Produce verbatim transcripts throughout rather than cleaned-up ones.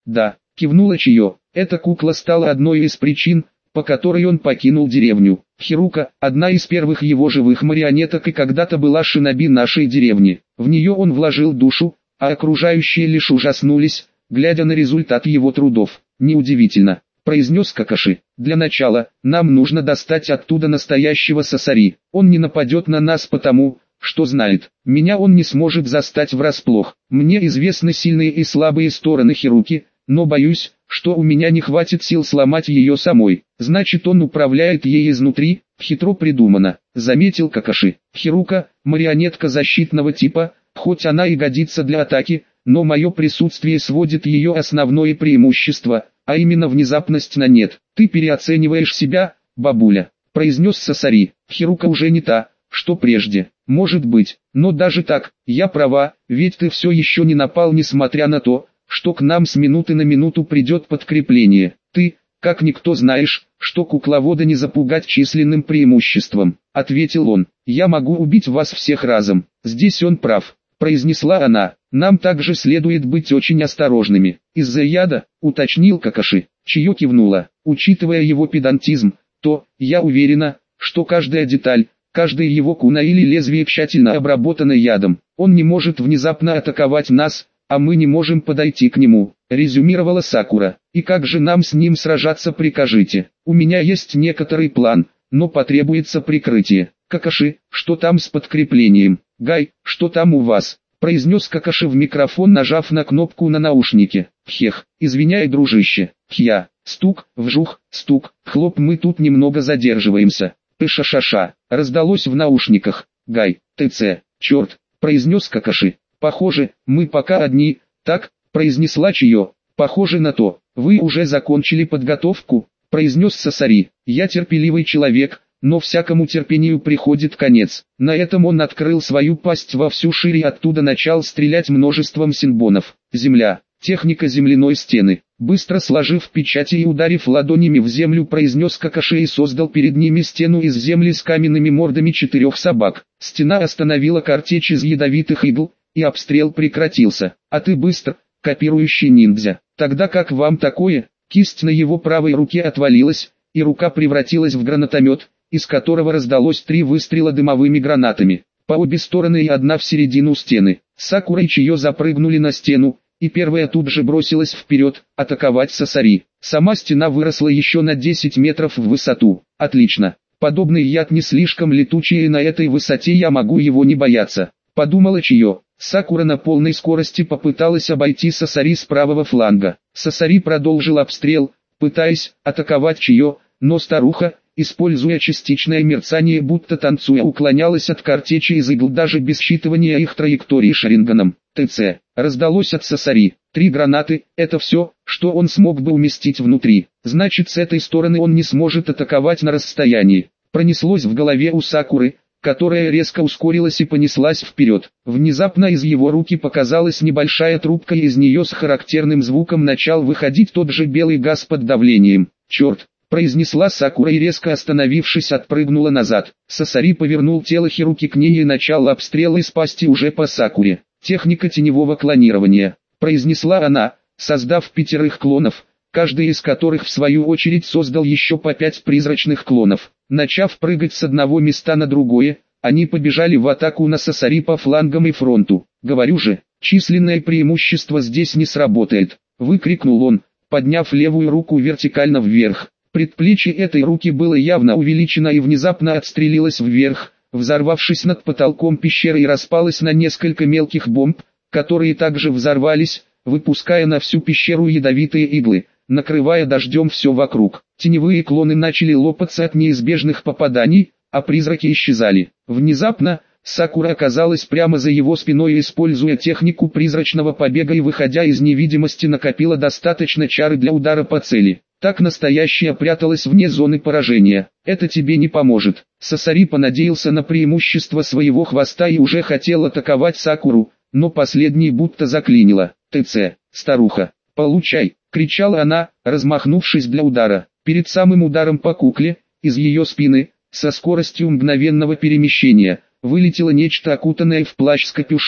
Да, кивнула Чио. Эта кукла стала одной из причин, по которой он покинул деревню. Хирука, одна из первых его живых марионеток и когда-то была шиноби нашей деревни. В нее он вложил душу, а окружающие лишь ужаснулись, глядя на результат его трудов. Неудивительно, произнес Какаши. Для начала, нам нужно достать оттуда настоящего Сасари. Он не нападет на нас потому, что знает, меня он не сможет застать врасплох. Мне известны сильные и слабые стороны Хируки, но боюсь, что у меня не хватит сил сломать ее самой. Значит, он управляет ей изнутри. Хитро придумано, заметил Какаши. Хирука, марионетка защитного типа, хоть она и годится для атаки, но мое присутствие сводит ее основное преимущество, а именно внезапность на нет. Ты переоцениваешь себя, бабуля, произнес Сасари. Хирука уже не та, что прежде. Может быть, но даже так, я права, ведь ты все еще не напал, несмотря на то, что к нам с минуты на минуту придет подкрепление. Ты, как никто, знаешь, что кукловода не запугать численным преимуществом, ответил он. Я могу убить вас всех разом. Здесь он прав, произнесла она. Нам также следует быть очень осторожными. Из-за яда, уточнил Какаши. Чио кивнула. Учитывая его педантизм, то, я уверена, что каждая деталь, каждая его куна или лезвие тщательно обработано ядом. Он не может внезапно атаковать нас, а мы не можем подойти к нему, резюмировала Сакура. И как же нам с ним сражаться, прикажите? У меня есть некоторый план, но потребуется прикрытие. Какаши, что там с подкреплением? Гай, что там у вас? Произнес Какаши в микрофон, нажав на кнопку на наушнике. Хех, извиняй, дружище. Хья, стук, вжух, стук, хлоп, мы тут немного задерживаемся. Пыша-ша-ша, раздалось в наушниках. Гай, ТЦ, черт, произнес Какаши. Похоже, мы пока одни, так, произнесла Чио. Похоже на то. Вы уже закончили подготовку, произнес Сасари. Я терпеливый человек, но всякому терпению приходит конец. На этом он открыл свою пасть во всю шире и оттуда начал стрелять множеством синбонов. Земля, техника земляной стены. Быстро сложив печати и ударив ладонями в землю, произнес Какаши и создал перед ними стену из земли с каменными мордами четырех собак. Стена остановила картечь из ядовитых игл, и обстрел прекратился. А ты быстр, копирующий ниндзя. Тогда как вам такое? Кисть на его правой руке отвалилась, и рука превратилась в гранатомет, из которого раздалось три выстрела дымовыми гранатами. По обе стороны и одна в середину стены. Сакура и Чио запрыгнули на стену, и первая тут же бросилась вперед, атаковать Сасари. Сама стена выросла еще на десять метров в высоту. Отлично. Подобный яд не слишком летучий, и на этой высоте я могу его не бояться, подумала Чио. Сакура на полной скорости попыталась обойти Сасари с правого фланга. Сасари продолжил обстрел, пытаясь атаковать Чио, но старуха, используя частичное мерцание, будто танцуя, уклонялась от картечи из игл даже без считывания их траектории шаринганом. ТЦ. Раздалось от Сасари. Три гранаты – это все, что он смог бы уместить внутри. Значит, с этой стороны он не сможет атаковать на расстоянии. Пронеслось в голове у Сакуры, которая резко ускорилась и понеслась вперед. Внезапно из его руки показалась небольшая трубка, и из нее с характерным звуком начал выходить тот же белый газ под давлением. «Черт!» — произнесла Сакура и, резко остановившись, отпрыгнула назад. Сасари повернул тело Хируки к ней и начал обстрел из пасти уже по Сакуре. «Техника теневого клонирования», — произнесла она, создав пятерых клонов, каждый из которых в свою очередь создал еще по пять призрачных клонов. Начав прыгать с одного места на другое, они побежали в атаку на Сасари по флангам и фронту. «Говорю же, численное преимущество здесь не сработает», — выкрикнул он, подняв левую руку вертикально вверх. Предплечье этой руки было явно увеличено и внезапно отстрелилось вверх, взорвавшись над потолком пещеры, и распалось на несколько мелких бомб, которые также взорвались, выпуская на всю пещеру ядовитые иглы, накрывая дождем все вокруг. Теневые клоны начали лопаться от неизбежных попаданий, а призраки исчезали. Внезапно, Сакура оказалась прямо за его спиной и, используя технику призрачного побега и выходя из невидимости, накопила достаточно чары для удара по цели. Так настоящая пряталась вне зоны поражения. «Это тебе не поможет». Сасари понадеялся на преимущество своего хвоста и уже хотел атаковать Сакуру, но последний будто заклинило. «ТЦ, старуха, получай!» — кричала она, размахнувшись для удара. Перед самым ударом по кукле, из ее спины, со скоростью мгновенного перемещения, вылетело нечто, окутанное в плащ с капюшоном.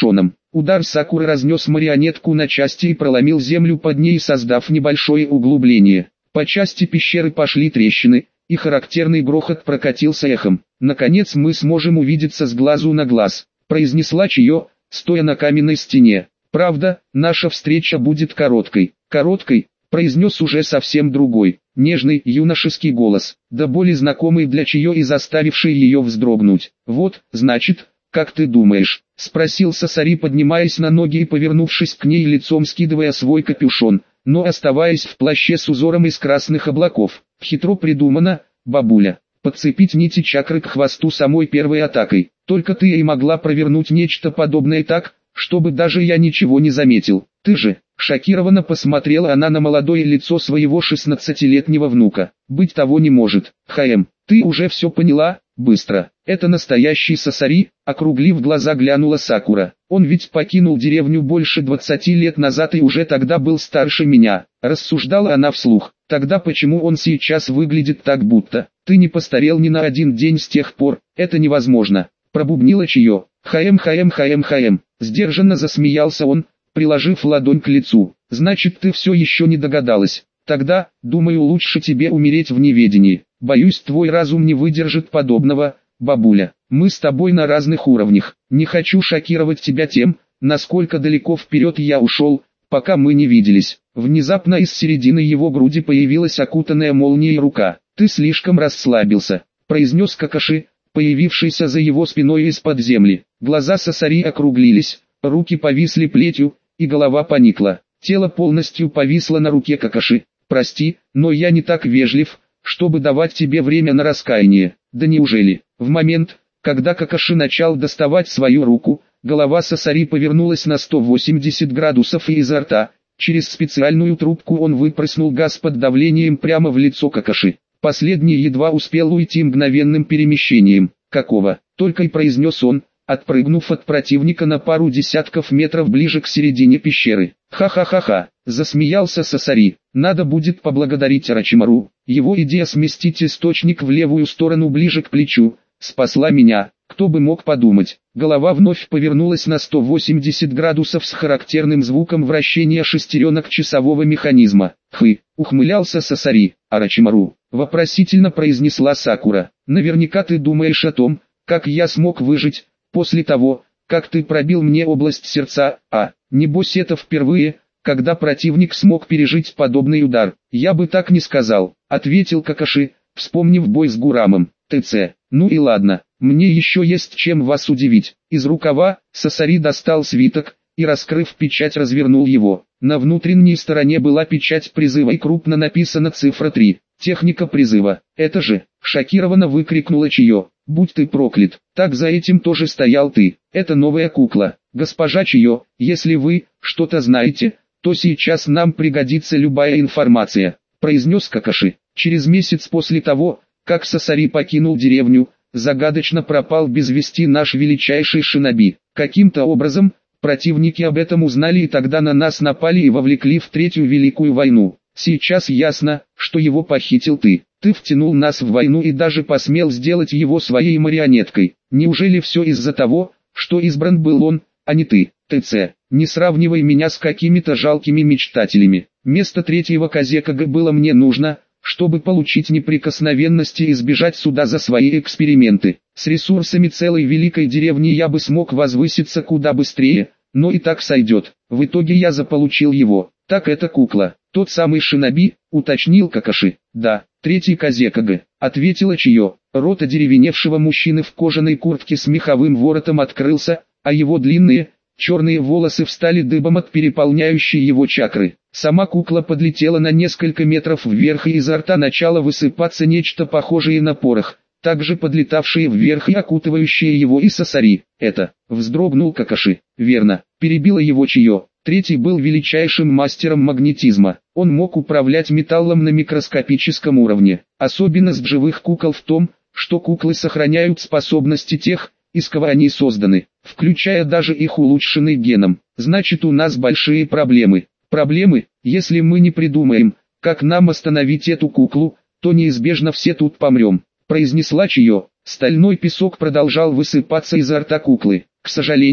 Удар Сакуры разнес марионетку на части и проломил землю под ней, создав небольшое углубление. По части пещеры пошли трещины, и характерный грохот прокатился эхом. «Наконец мы сможем увидеться с глазу на глаз», — произнесла Чио, стоя на каменной стене. «Правда, наша встреча будет короткой». «Короткой», — произнес уже совсем другой, нежный юношеский голос, до боли знакомый для Чио и заставивший ее вздрогнуть. «Вот, значит, как ты думаешь?» — спросил Сасари, поднимаясь на ноги и повернувшись к ней лицом, скидывая свой капюшон, но оставаясь в плаще с узором из красных облаков. «Хитро придумано, бабуля. Подцепить нити чакры к хвосту самой первой атакой. Только ты и могла провернуть нечто подобное так, чтобы даже я ничего не заметил. Ты же...» Шокированно посмотрела она на молодое лицо своего шестнадцатилетнего внука. «Быть того не может. Хаэм, ты уже все поняла?» «Быстро. Это настоящий Сасари», — округлив глаза глянула Сакура. «Он ведь покинул деревню больше двадцати лет назад и уже тогда был старше меня», — рассуждала она вслух. «Тогда почему он сейчас выглядит так, будто ты не постарел ни на один день с тех пор? Это невозможно», — пробубнила Чио. «Хаэм, хаэм, хаэм, хаэм», — сдержанно засмеялся он, приложив ладонь к лицу. «Значит, ты все еще не догадалась. Тогда, думаю, лучше тебе умереть в неведении. Боюсь, твой разум не выдержит подобного, бабуля. Мы с тобой на разных уровнях. Не хочу шокировать тебя тем, насколько далеко вперед я ушел, пока мы не виделись». Внезапно из середины его груди появилась окутанная молнией рука. «Ты слишком расслабился», — произнес Какаши, появившийся за его спиной из-под земли. Глаза Сасари округлились, руки повисли плетью, и голова поникла. Тело полностью повисло на руке Какаши. «Прости, но я не так вежлив, чтобы давать тебе время на раскаяние». «Да неужели?» В момент, когда Какаши начал доставать свою руку, голова Сасари повернулась на сто восемьдесят градусов, и изо рта, через специальную трубку, он выпрыснул газ под давлением прямо в лицо Какаши. Последний едва успел уйти мгновенным перемещением. «Какого?» — только и произнес он, отпрыгнув от противника на пару десятков метров ближе к середине пещеры. «Ха-ха-ха-ха», — засмеялся Сасари. «Надо будет поблагодарить Орочимару. Его идея сместить источник в левую сторону ближе к плечу спасла меня. Кто бы мог подумать». Голова вновь повернулась на сто восемьдесят градусов с характерным звуком вращения шестеренок часового механизма. «Хы», — ухмылялся Сасари. «Орочимару», — вопросительно произнесла Сакура. «Наверняка ты думаешь о том, как я смог выжить после того, как ты пробил мне область сердца, а, небось это впервые, когда противник смог пережить подобный удар». «Я бы так не сказал», — ответил Какаши, вспомнив бой с Гурамом. «ТЦ, ну и ладно, мне еще есть чем вас удивить». Из рукава Сасари достал свиток и, раскрыв печать, развернул его. На внутренней стороне была печать призыва и крупно написана цифра три. «Техника призыва. Это же!» — шокированно выкрикнула Чио. «Будь ты проклят, так за этим тоже стоял ты. Это новая кукла. Госпожа Чио, если вы что-то знаете, то сейчас нам пригодится любая информация», — произнес Какаши. «Через месяц после того, как Сасари покинул деревню, загадочно пропал без вести наш величайший шиноби. Каким-то образом, противники об этом узнали и тогда на нас напали и вовлекли в Третью Великую войну. Сейчас ясно, что его похитил ты. Ты втянул нас в войну и даже посмел сделать его своей марионеткой. Неужели все из-за того, что избран был он, а не ты? ТЦ, не сравнивай меня с какими-то жалкими мечтателями. Место третьего Казекага было мне нужно, чтобы получить неприкосновенность и избежать суда за свои эксперименты. С ресурсами целой великой деревни я бы смог возвыситься куда быстрее, но и так сойдет. В итоге я заполучил его. Так это кукла. Тот самый шиноби, уточнил Какаши. Да, третий Казекага, ответила Чио. Рот одеревеневшего мужчины в кожаной куртке с меховым воротом открылся, а его длинные, черные волосы встали дыбом от переполняющей его чакры. Сама кукла подлетела на несколько метров вверх, и изо рта начало высыпаться нечто похожее на порох, также подлетавшее вверх и окутывающее его и Сасари. «Это», — вздрогнул Какаши. «Верно», — перебила его Чио. Третий был величайшим мастером магнетизма. Он мог управлять металлом на микроскопическом уровне. Особенность живых кукол в том, что куклы сохраняют способности тех, из кого они созданы, включая даже их улучшенный геном. Значит, у нас большие проблемы. Проблемы, если мы не придумаем, как нам остановить эту куклу, то неизбежно все тут помрем», — произнесла Чио. Стальной песок продолжал высыпаться изо рта куклы. «К сожалению,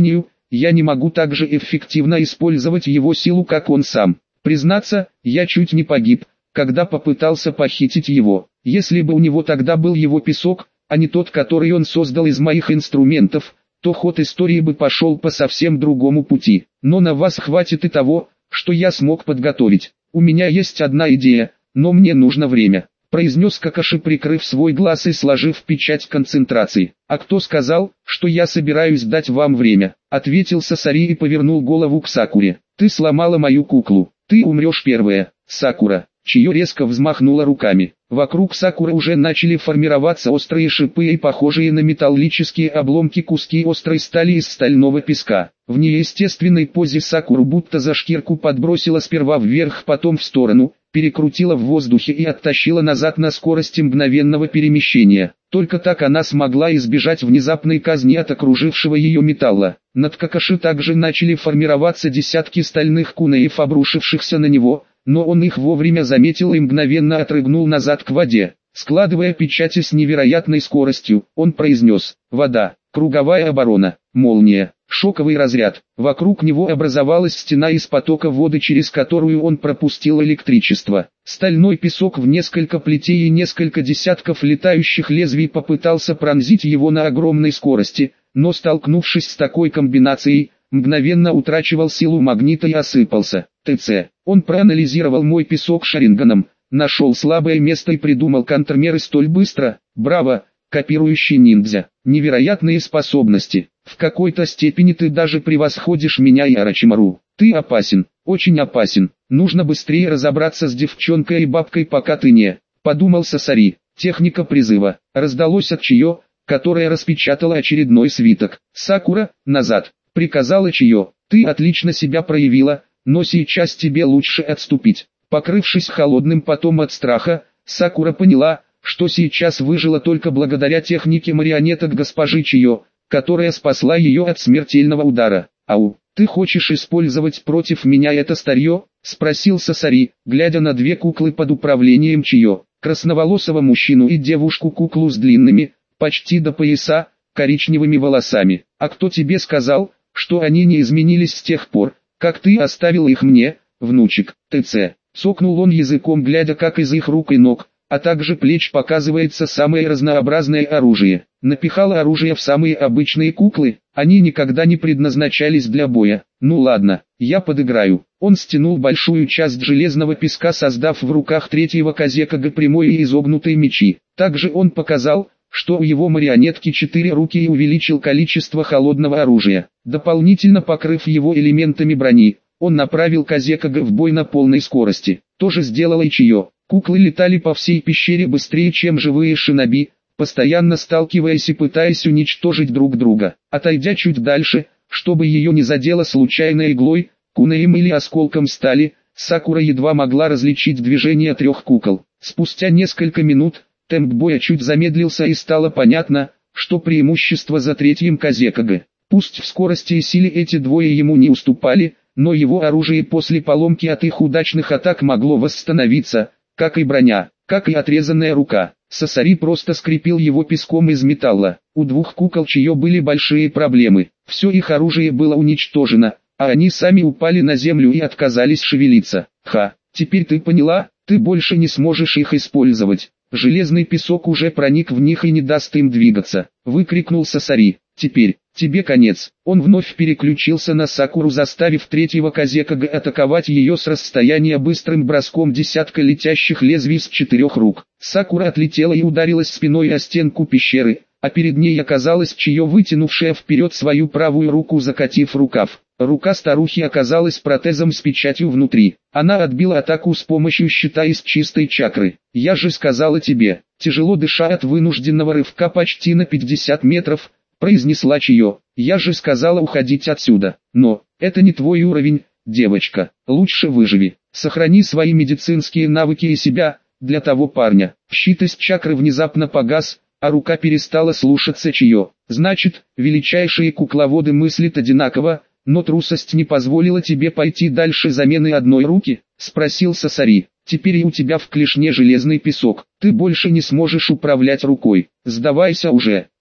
я не могу так же эффективно использовать его силу, как он сам. Признаться, я чуть не погиб, когда попытался похитить его. Если бы у него тогда был его песок, а не тот, который он создал из моих инструментов, то ход истории бы пошел по совсем другому пути. Но на вас хватит и того, что я смог подготовить. У меня есть одна идея, но мне нужно время, произнес Какаши, прикрыв свой глаз и сложив печать концентрации. А кто сказал, что я собираюсь дать вам время? Ответил Сасари и повернул голову к Сакуре. Ты сломала мою куклу, ты умрешь первая, Сакура. Чио резко взмахнула руками. Вокруг Сакуры уже начали формироваться острые шипы и похожие на металлические обломки куски острой стали из стального песка. В неестественной позе Сакуру будто за шкирку подбросила сперва вверх, потом в сторону, перекрутила в воздухе и оттащила назад на скорости мгновенного перемещения. Только так она смогла избежать внезапной казни от окружившего ее металла. Над Какаши также начали формироваться десятки стальных кунеев, обрушившихся на него, но он их вовремя заметил и мгновенно отрыгнул назад к воде. Складывая печати с невероятной скоростью, он произнес: «Вода, круговая оборона, молния, шоковый разряд». Вокруг него образовалась стена из потока воды, через которую он пропустил электричество. Стальной песок в несколько плетей и несколько десятков летающих лезвий попытался пронзить его на огромной скорости, но, столкнувшись с такой комбинацией, мгновенно утрачивал силу магнита и осыпался. ТЦ. Он проанализировал мой песок шаринганом, нашел слабое место и придумал контрмеры столь быстро. Браво, копирующий ниндзя. Невероятные способности. В какой-то степени ты даже превосходишь меня и Орочимару. Ты опасен, очень опасен. Нужно быстрее разобраться с девчонкой и бабкой, пока ты не... Подумал Сасари. Техника призыва. Раздалось от Чио, которая распечатала очередной свиток. Сакура, назад. Приказала Чио. Ты отлично себя проявила, но сейчас тебе лучше отступить. Покрывшись холодным потом от страха, Сакура поняла, что сейчас выжила только благодаря технике марионеток госпожи Чио, которая спасла ее от смертельного удара. «Ау, ты хочешь использовать против меня это старье?» — спросил Сасари, глядя на две куклы под управлением Чио, красноволосого мужчину и девушку-куклу с длинными, почти до пояса, коричневыми волосами. «А кто тебе сказал, что они не изменились с тех пор, как ты оставил их мне, внучек?» ТЦ. Цокнул он языком, глядя, как из их рук и ног, а также плеч показывается самое разнообразное оружие. Напихала оружие в самые обычные куклы, они никогда не предназначались для боя. Ну ладно, я подыграю. Он стянул большую часть железного песка, создав в руках третьего Казекага прямой и изогнутые мечи. Также он показал, что у его марионетки четыре руки, и увеличил количество холодного оружия. Дополнительно покрыв его элементами брони, он направил Казекага в бой на полной скорости. То же сделала и Чио. Куклы летали по всей пещере быстрее, чем живые шиноби, постоянно сталкиваясь и пытаясь уничтожить друг друга. Отойдя чуть дальше, чтобы ее не задело случайной иглой, кунеем или осколком стали, Сакура едва могла различить движение трех кукол. Спустя несколько минут, темп боя чуть замедлился и стало понятно, что преимущество за третьим Казекага. Пусть в скорости и силе эти двое ему не уступали, но его оружие после поломки от их удачных атак могло восстановиться, как и броня, как и отрезанная рука. Сасари просто скрепил его песком из металла. У двух кукол Чио были большие проблемы. Все их оружие было уничтожено, а они сами упали на землю и отказались шевелиться. Ха, теперь ты поняла, ты больше не сможешь их использовать. Железный песок уже проник в них и не даст им двигаться. Выкрикнул Сасари. Теперь, тебе конец. Он вновь переключился на Сакуру, заставив третьего Казекага атаковать ее с расстояния быстрым броском десятка летящих лезвий с четырех рук. Сакура отлетела и ударилась спиной о стенку пещеры, а перед ней оказалась Чио, вытянувшая вперед свою правую руку, закатив рукав. Рука старухи оказалась протезом с печатью внутри. Она отбила атаку с помощью щита из чистой чакры. «Я же сказала тебе», тяжело дыша от вынужденного рывка почти на пятьдесят метров, произнесла Чио. «Я же сказала уходить отсюда. Но, это не твой уровень, девочка. Лучше выживи. Сохрани свои медицинские навыки и себя, для того парня». Щит из чакры внезапно погас, а рука перестала слушаться Чио. «Значит, величайшие кукловоды мыслят одинаково, но трусость не позволила тебе пойти дальше замены одной руки?» — спросил Сасари. «Теперь и у тебя в клешне железный песок. Ты больше не сможешь управлять рукой. Сдавайся уже».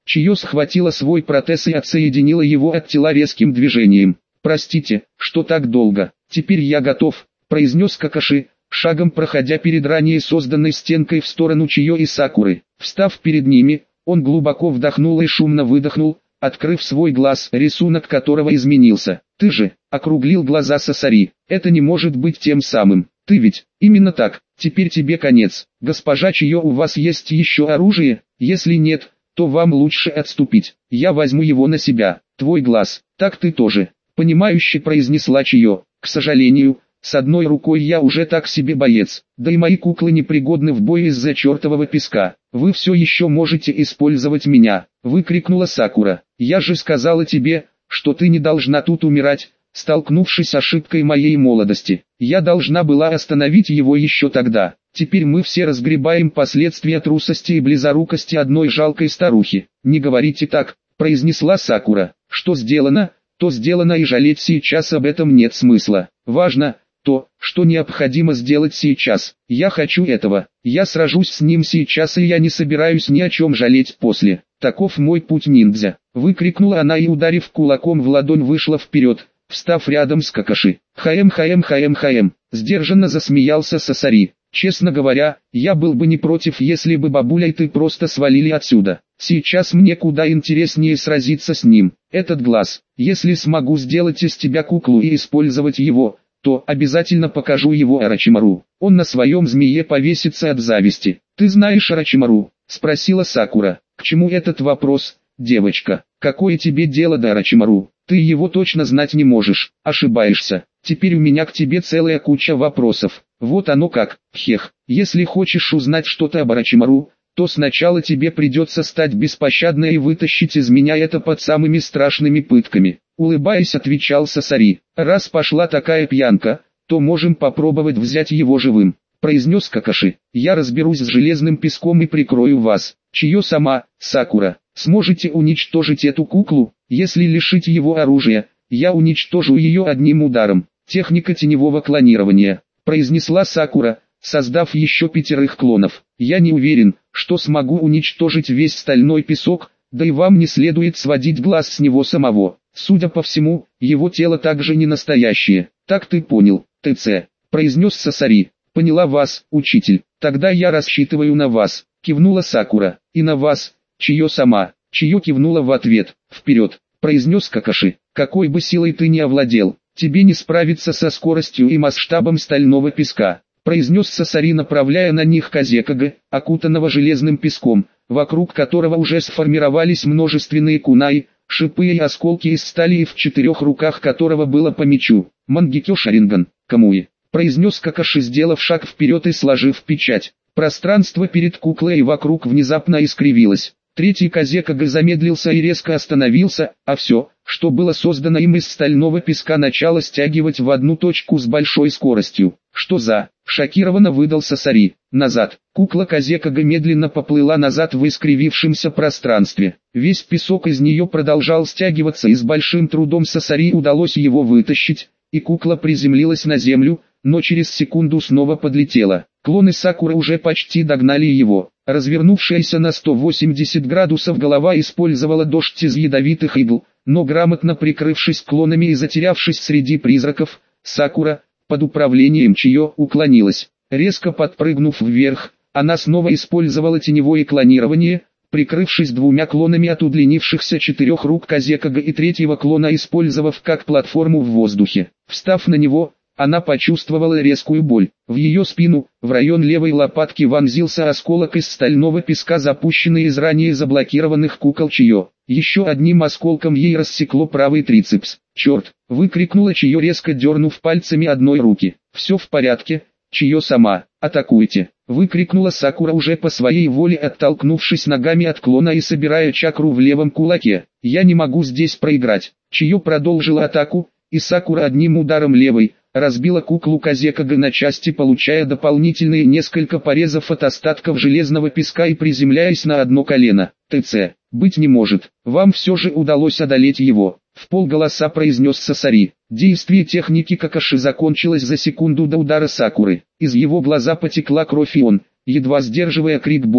Чио схватила свой протез и отсоединила его от тела резким движением. «Простите, что так долго, теперь я готов», — произнес Какаши, шагом проходя перед ранее созданной стенкой в сторону Чио и Сакуры. Встав перед ними, он глубоко вдохнул и шумно выдохнул, открыв свой глаз, рисунок которого изменился. «Ты же», — округлил глаза Сасари, — «это не может быть тем самым. Ты ведь, именно так, теперь тебе конец. Госпожа Чио, у вас есть еще оружие? Если нет, то вам лучше отступить. Я возьму его на себя. Твой глаз, так ты тоже», — понимающе произнесла Чио. «К сожалению, с одной рукой я уже так себе боец, да и мои куклы непригодны в бой из-за чертового песка. Вы все еще можете использовать меня», — выкрикнула Сакура. «Я же сказала тебе, что ты не должна тут умирать, столкнувшись с ошибкой моей молодости. Я должна была остановить его еще тогда. Теперь мы все разгребаем последствия трусости и близорукости одной жалкой старухи». «Не говорите так», — произнесла Сакура. «Что сделано, то сделано, и жалеть сейчас об этом нет смысла. Важно то, что необходимо сделать сейчас. Я хочу этого. Я сражусь с ним сейчас, и я не собираюсь ни о чем жалеть после. Таков мой путь ниндзя», — выкрикнула она и, ударив кулаком в ладонь, вышла вперед, встав рядом с Какаши. «Хаем, хаем, хаем, хаем», — сдержанно засмеялся Сасари. «Честно говоря, я был бы не против, если бы бабуля и ты просто свалили отсюда. Сейчас мне куда интереснее сразиться с ним. Этот глаз, если смогу сделать из тебя куклу и использовать его, то обязательно покажу его Орочимару. Он на своем змее повесится от зависти». «Ты знаешь Орочимару?» — спросила Сакура. «К чему этот вопрос, девочка? Какое тебе дело до Орочимару? Ты его точно знать не можешь. Ошибаешься. Теперь у меня к тебе целая куча вопросов». «Вот оно как, хех. Если хочешь узнать что-то об Орочимару, то сначала тебе придется стать беспощадной и вытащить из меня это под самыми страшными пытками», — улыбаясь, отвечал Сасари. «Раз пошла такая пьянка, то можем попробовать взять его живым», — произнес Какаши. «Я разберусь с железным песком и прикрою вас. Чио сама, Сакура, сможете уничтожить эту куклу? Если лишить его оружия, я уничтожу ее одним ударом. Техника теневого клонирования», — произнесла Сакура, создав еще пятерых клонов. «Я не уверен, что смогу уничтожить весь стальной песок, да и вам не следует сводить глаз с него самого. Судя по всему, его тело также не настоящее». «Так ты понял, ТЦ», — произнес Сасари. «Поняла вас, учитель. Тогда я рассчитываю на вас», — кивнула Сакура. «И на вас, Чио сама». Чио кивнула в ответ. «Вперед», — произнес Какаши. «Какой бы силой ты ни овладел, тебе не справиться со скоростью и масштабом стального песка», — произнес Сасари, направляя на них Казекага, окутанного железным песком, вокруг которого уже сформировались множественные кунаи, шипы и осколки из стали, и в четырех руках которого было по мечу. «Мангекё Шаринган, Камуи», — произнес Какаши, сделав шаг вперед и сложив печать. Пространство перед куклой и вокруг внезапно искривилось. Третий Казекага замедлился и резко остановился, а все, что было создано им из стального песка, начало стягивать в одну точку с большой скоростью. «Что за?» — шокированно выдал Сасари. «Назад!» Кукла Казекага медленно поплыла назад в искривившемся пространстве. Весь песок из нее продолжал стягиваться, и с большим трудом Сасари удалось его вытащить, и кукла приземлилась на землю, но через секунду снова подлетела. Клоны Сакуры уже почти догнали его. Развернувшаяся на сто восемьдесят градусов голова использовала дождь из ядовитых игл, но грамотно прикрывшись клонами и затерявшись среди призраков, Сакура, под управлением Чио, уклонилась. Резко подпрыгнув вверх, она снова использовала теневое клонирование, прикрывшись двумя клонами от удлинившихся четырех рук Казекага и третьего клона использовав как платформу в воздухе. Встав на него, она почувствовала резкую боль. В ее спину, в район левой лопатки, вонзился осколок из стального песка, запущенный из ранее заблокированных кукол Чио. Еще одним осколком ей рассекло правый трицепс. «Черт!» — выкрикнула Чио, резко дернув пальцами одной руки. «Все в порядке, Чио сама, атакуйте!» — выкрикнула Сакура, уже по своей воле оттолкнувшись ногами от клона и собирая чакру в левом кулаке. «Я не могу здесь проиграть!» Чио продолжила атаку, и Сакура одним ударом левой разбила куклу Казекага на части, получая дополнительные несколько порезов от остатков железного песка и приземляясь на одно колено. «ТЦ, быть не может, вам все же удалось одолеть его», — вполголоса произнес Сасари. Действие техники Какаши закончилось за секунду до удара Сакуры. Из его глаза потекла кровь, и он, едва сдерживая крик боли,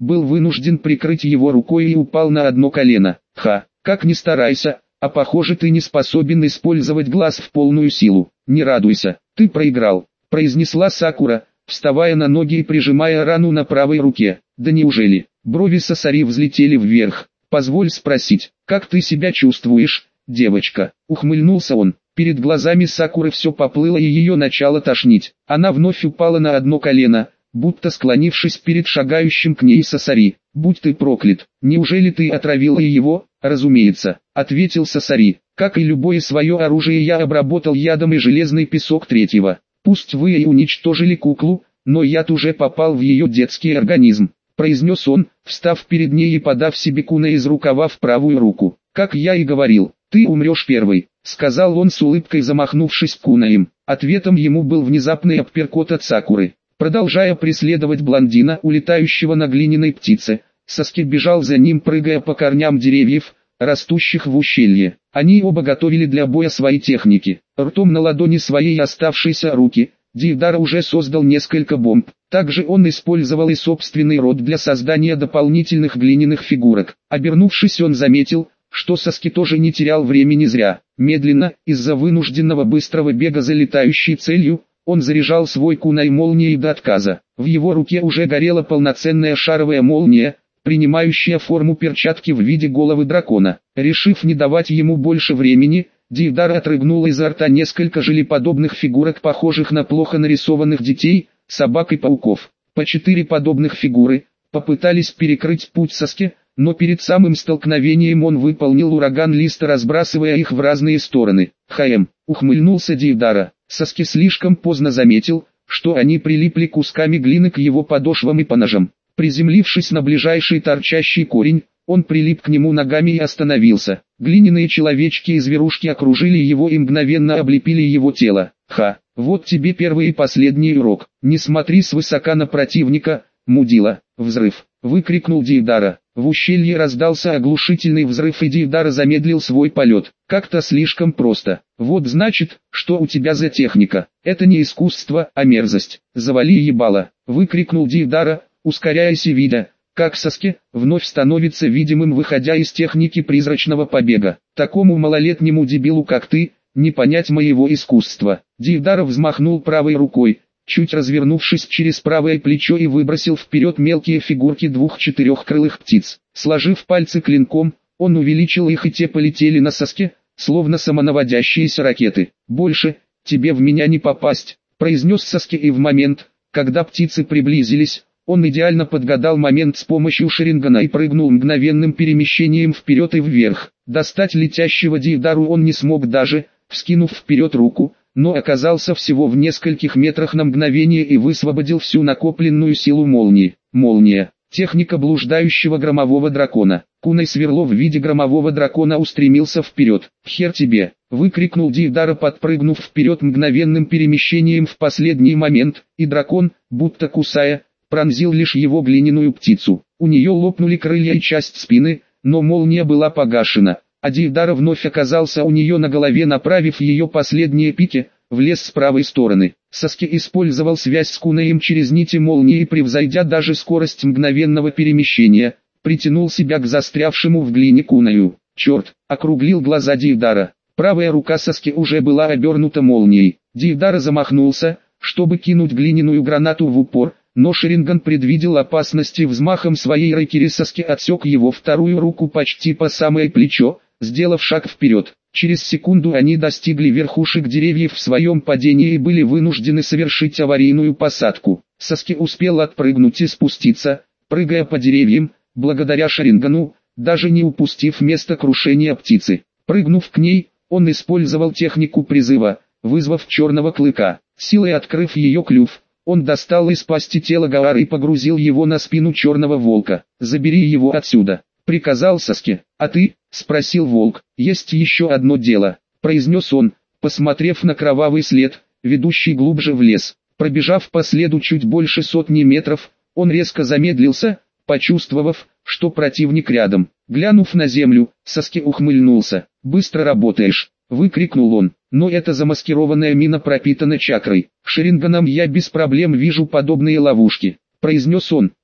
был вынужден прикрыть его рукой и упал на одно колено. Ха, как ни старайся, а похоже ты не способен использовать глаз в полную силу. Не радуйся, ты проиграл, произнесла Сакура, вставая на ноги и прижимая рану на правой руке. Да неужели? Брови Сасари взлетели вверх. Позволь спросить, как ты себя чувствуешь, девочка? Ухмыльнулся он. Перед глазами Сакуры все поплыло и ее начало тошнить. Она вновь упала на одно колено, будто склонившись перед шагающим к ней Сасари. «Будь ты проклят, неужели ты отравила его?» «Разумеется», — ответил Сасари. «Как и любое свое оружие я обработал ядом и железный песок третьего. Пусть вы и уничтожили куклу, но яд уже попал в ее детский организм», — произнес он, встав перед ней и подав себе куна из рукава в правую руку. «Как я и говорил, ты умрешь первый», — сказал он с улыбкой, замахнувшись кунаем. Ответом ему был внезапный апперкот от Сакуры. Продолжая преследовать блондина, улетающего на глиняной птице, Саски бежал за ним, прыгая по корням деревьев, растущих в ущелье. Они оба готовили для боя свои техники. Ртом на ладони своей оставшейся руки, Дейвдара уже создал несколько бомб. Также он использовал и собственный рот для создания дополнительных глиняных фигурок. Обернувшись, он заметил, что Саски тоже не терял времени зря. Медленно, из-за вынужденного быстрого бега за летающей целью, он заряжал свой кунай молнией до отказа. В его руке уже горела полноценная шаровая молния, принимающая форму перчатки в виде головы дракона. Решив не давать ему больше времени, Дейвдара отрыгнул изо рта несколько желеподобных фигурок, похожих на плохо нарисованных детей, собак и пауков. По четыре подобных фигуры попытались перекрыть путь Саске, но перед самым столкновением он выполнил ураган листа, разбрасывая их в разные стороны. «Хаем», — ухмыльнулся Дейвдара. Саски слишком поздно заметил, что они прилипли кусками глины к его подошвам и поножам. Приземлившись на ближайший торчащий корень, он прилип к нему ногами и остановился. Глиняные человечки и зверушки окружили его и мгновенно облепили его тело. «Ха, вот тебе первый и последний урок. Не смотри свысока на противника, мудила!» «Взрыв!» — выкрикнул Дейвдара. В ущелье раздался оглушительный взрыв, и Дейвдара замедлил свой полет. «Как-то слишком просто. Вот значит, что у тебя за техника. Это не искусство, а мерзость. Завали ебало!» — выкрикнул Дейвдара, ускоряясь и видя, как Саски вновь становится видимым, выходя из техники призрачного побега. «Такому малолетнему дебилу, как ты, не понять моего искусства». Дейвдара взмахнул правой рукой, чуть развернувшись через правое плечо, и выбросил вперед мелкие фигурки двух четырехкрылых птиц. Сложив пальцы клинком, он увеличил их, и те полетели на Саске, словно самонаводящиеся ракеты. «Больше тебе в меня не попасть», — произнес Саски, и в момент, когда птицы приблизились, он идеально подгадал момент с помощью Шарингана и прыгнул мгновенным перемещением вперед и вверх. Достать летящего Дейвдару он не смог даже, вскинув вперед руку, но оказался всего в нескольких метрах на мгновение и высвободил всю накопленную силу молнии. Молния. Техника блуждающего громового дракона. Кунай сверло в виде громового дракона устремился вперед. «Хер тебе!» — выкрикнул Дейвдара, подпрыгнув вперед мгновенным перемещением в последний момент, и дракон, будто кусая, пронзил лишь его глиняную птицу. У нее лопнули крылья и часть спины, но молния была погашена, а Дейвдара вновь оказался у нее на голове, направив ее последние пики в лес с правой стороны. Саски использовал связь с кунаем через нити молнии и, превзойдя даже скорость мгновенного перемещения, притянул себя к застрявшему в глине кунаю. «Черт!» — округлил глаза Дейвдара. Правая рука Саски уже была обернута молнией. Дейвдара замахнулся, чтобы кинуть глиняную гранату в упор, но Шаринган предвидел опасности, взмахом своей ракири Саски отсек его вторую руку почти по самое плечо, сделав шаг вперед. Через секунду они достигли верхушек деревьев в своем падении и были вынуждены совершить аварийную посадку. Саски успел отпрыгнуть и спуститься, прыгая по деревьям, благодаря Шарингану, даже не упустив место крушения птицы. Прыгнув к ней, он использовал технику призыва, вызвав черного клыка. Силой открыв ее клюв, он достал из пасти тело Гаары и погрузил его на спину черного волка. «Забери его отсюда», — приказал Саски. «А ты?» — спросил волк. «Есть еще одно дело», — произнес он, посмотрев на кровавый след, ведущий глубже в лес. Пробежав по следу чуть больше сотни метров, он резко замедлился, почувствовав, что противник рядом. Глянув на землю, Саски ухмыльнулся. «Быстро работаешь», — выкрикнул он. «Но эта замаскированная мина пропитана чакрой. Шаринганом я без проблем вижу подобные ловушки», — произнес он.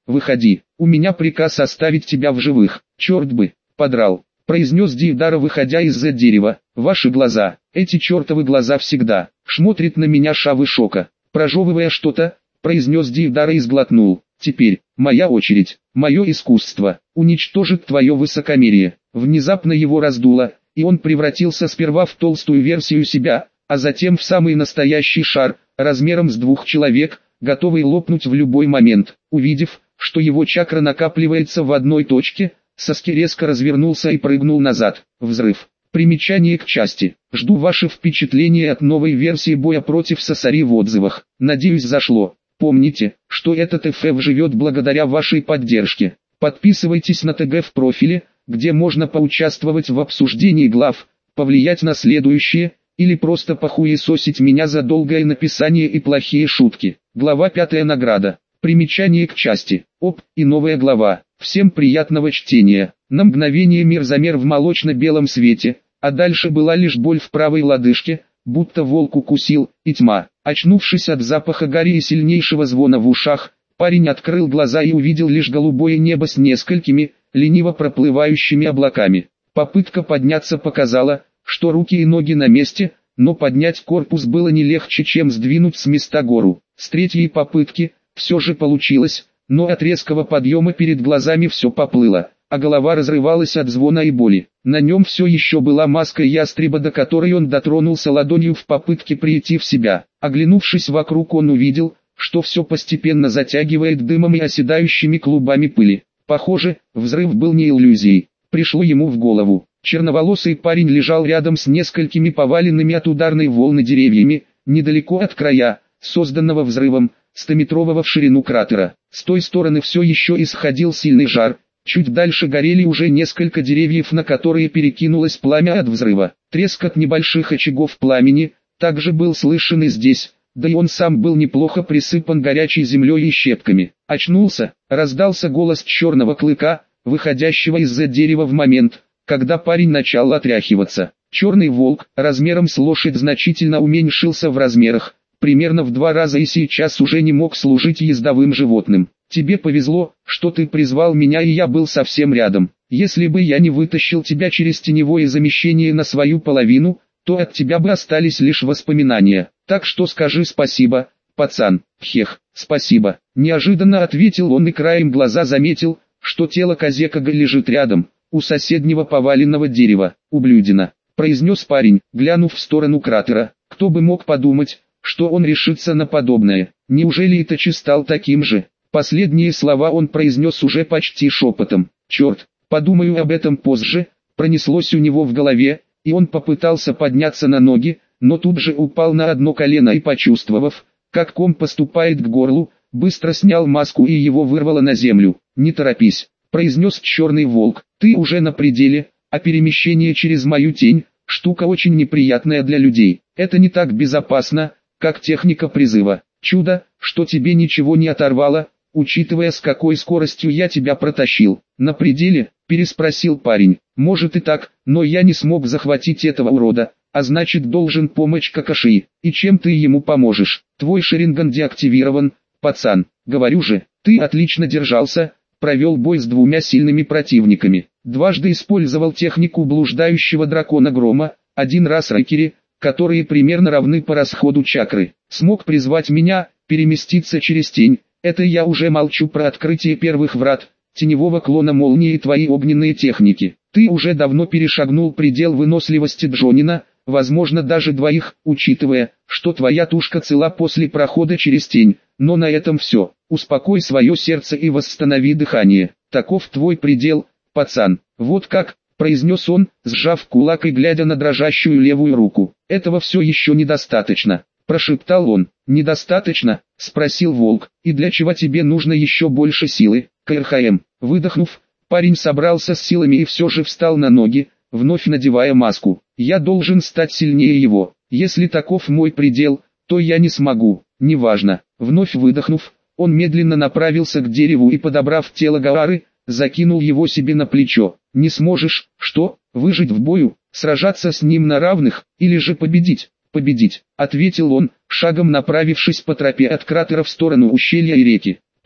выходи, у меня приказ оставить тебя в живых, черт бы, подрал, произнес Дейдара, выходя из-за дерева. Ваши глаза, эти чертовы глаза всегда, смотрит на меня Шавы Шока, прожевывая что-то, произнес Дейдара и сглотнул. Теперь, моя очередь, мое искусство, уничтожит твое высокомерие. Внезапно его раздуло, и он превратился сперва в толстую версию себя, а затем в самый настоящий шар, размером с двух человек, готовый лопнуть в любой момент. Увидев, что его чакра накапливается в одной точке, Саски резко развернулся и прыгнул назад. Взрыв. Примечание к части. Жду ваши впечатления от новой версии боя против Сасари в отзывах. Надеюсь, зашло. Помните, что этот эф эф живет благодаря вашей поддержке. Подписывайтесь на ТГ в профиле, где можно поучаствовать в обсуждении глав, повлиять на следующие, или просто похуесосить меня за долгое написание и плохие шутки. Глава пятая. Награда. Примечание к части. Оп, и новая глава. Всем приятного чтения. На мгновение мир замер в молочно-белом свете, а дальше была лишь боль в правой лодыжке, будто волк укусил, и тьма. Очнувшись от запаха гари и сильнейшего звона в ушах, парень открыл глаза и увидел лишь голубое небо с несколькими, лениво проплывающими облаками. Попытка подняться показала, что руки и ноги на месте, но поднять корпус было не легче, чем сдвинуть с места гору. С третьей попытки, все же получилось, но от резкого подъема перед глазами все поплыло, а голова разрывалась от звона и боли. На нем все еще была маска ястреба, до которой он дотронулся ладонью в попытке прийти в себя. Оглянувшись вокруг, он увидел, что все постепенно затягивает дымом и оседающими клубами пыли. Похоже, взрыв был не иллюзией. Пришло ему в голову. Черноволосый парень лежал рядом с несколькими поваленными от ударной волны деревьями, недалеко от края, созданного взрывом, стометрового в ширину кратера. С той стороны все еще исходил сильный жар, чуть дальше горели уже несколько деревьев, на которые перекинулось пламя от взрыва. Треск от небольших очагов пламени также был слышен и здесь, да и он сам был неплохо присыпан горячей землей и щепками. Очнулся, раздался голос черного клыка, выходящего из-за дерева в момент, когда парень начал отряхиваться. Черный волк, размером с лошадь, значительно уменьшился в размерах, примерно в два раза, и сейчас уже не мог служить ездовым животным. Тебе повезло, что ты призвал меня, и я был совсем рядом. Если бы я не вытащил тебя через теневое замещение на свою половину, то от тебя бы остались лишь воспоминания. Так что скажи спасибо, пацан. Хех, спасибо. Неожиданно ответил он и краем глаза заметил, что тело Казекага лежит рядом, у соседнего поваленного дерева. Ублюдина, произнес парень, глянув в сторону кратера. Кто бы мог подумать, что он решится на подобное. Неужели Итачи стал таким же? Последние слова он произнес уже почти шепотом. Черт, подумаю об этом позже, пронеслось у него в голове, и он попытался подняться на ноги, но тут же упал на одно колено и, почувствовав, как ком поступает к горлу, быстро снял маску и его вырвало на землю. «Не торопись», — произнес черный волк, — «ты уже на пределе, а перемещение через мою тень — штука очень неприятная для людей. Это не так безопасно, как техника призыва. Чудо, что тебе ничего не оторвало, учитывая, с какой скоростью я тебя протащил». «На пределе?» — переспросил парень. «Может и так, но я не смог захватить этого урода, а значит должен помочь Какаши. И чем ты ему поможешь? Твой Шаринган деактивирован, пацан. Говорю же, ты отлично держался, провел бой с двумя сильными противниками. Дважды использовал технику блуждающего дракона грома, один раз ракери, которые примерно равны по расходу чакры. Смог призвать меня, переместиться через тень. Это я уже молчу про открытие первых врат, теневого клона молнии и твои огненные техники. Ты уже давно перешагнул предел выносливости Джонина, возможно даже двоих, учитывая, что твоя тушка цела после прохода через тень. Но на этом все. Успокой свое сердце и восстанови дыхание. Таков твой предел, пацан. Вот как, произнес он, сжав кулак и глядя на дрожащую левую руку. Этого все еще недостаточно, прошептал он. Недостаточно? Спросил волк. И для чего тебе нужно еще больше силы? КРХМ. Выдохнув, парень собрался с силами и все же встал на ноги, вновь надевая маску. Я должен стать сильнее его. Если таков мой предел, то я не смогу. Неважно. Вновь выдохнув, он медленно направился к дереву и, подобрав тело Гаары, закинул его себе на плечо. Не сможешь, что, выжить в бою, сражаться с ним на равных, или же победить? Победить, ответил он, шагом направившись по тропе от кратера в сторону ущелья и реки.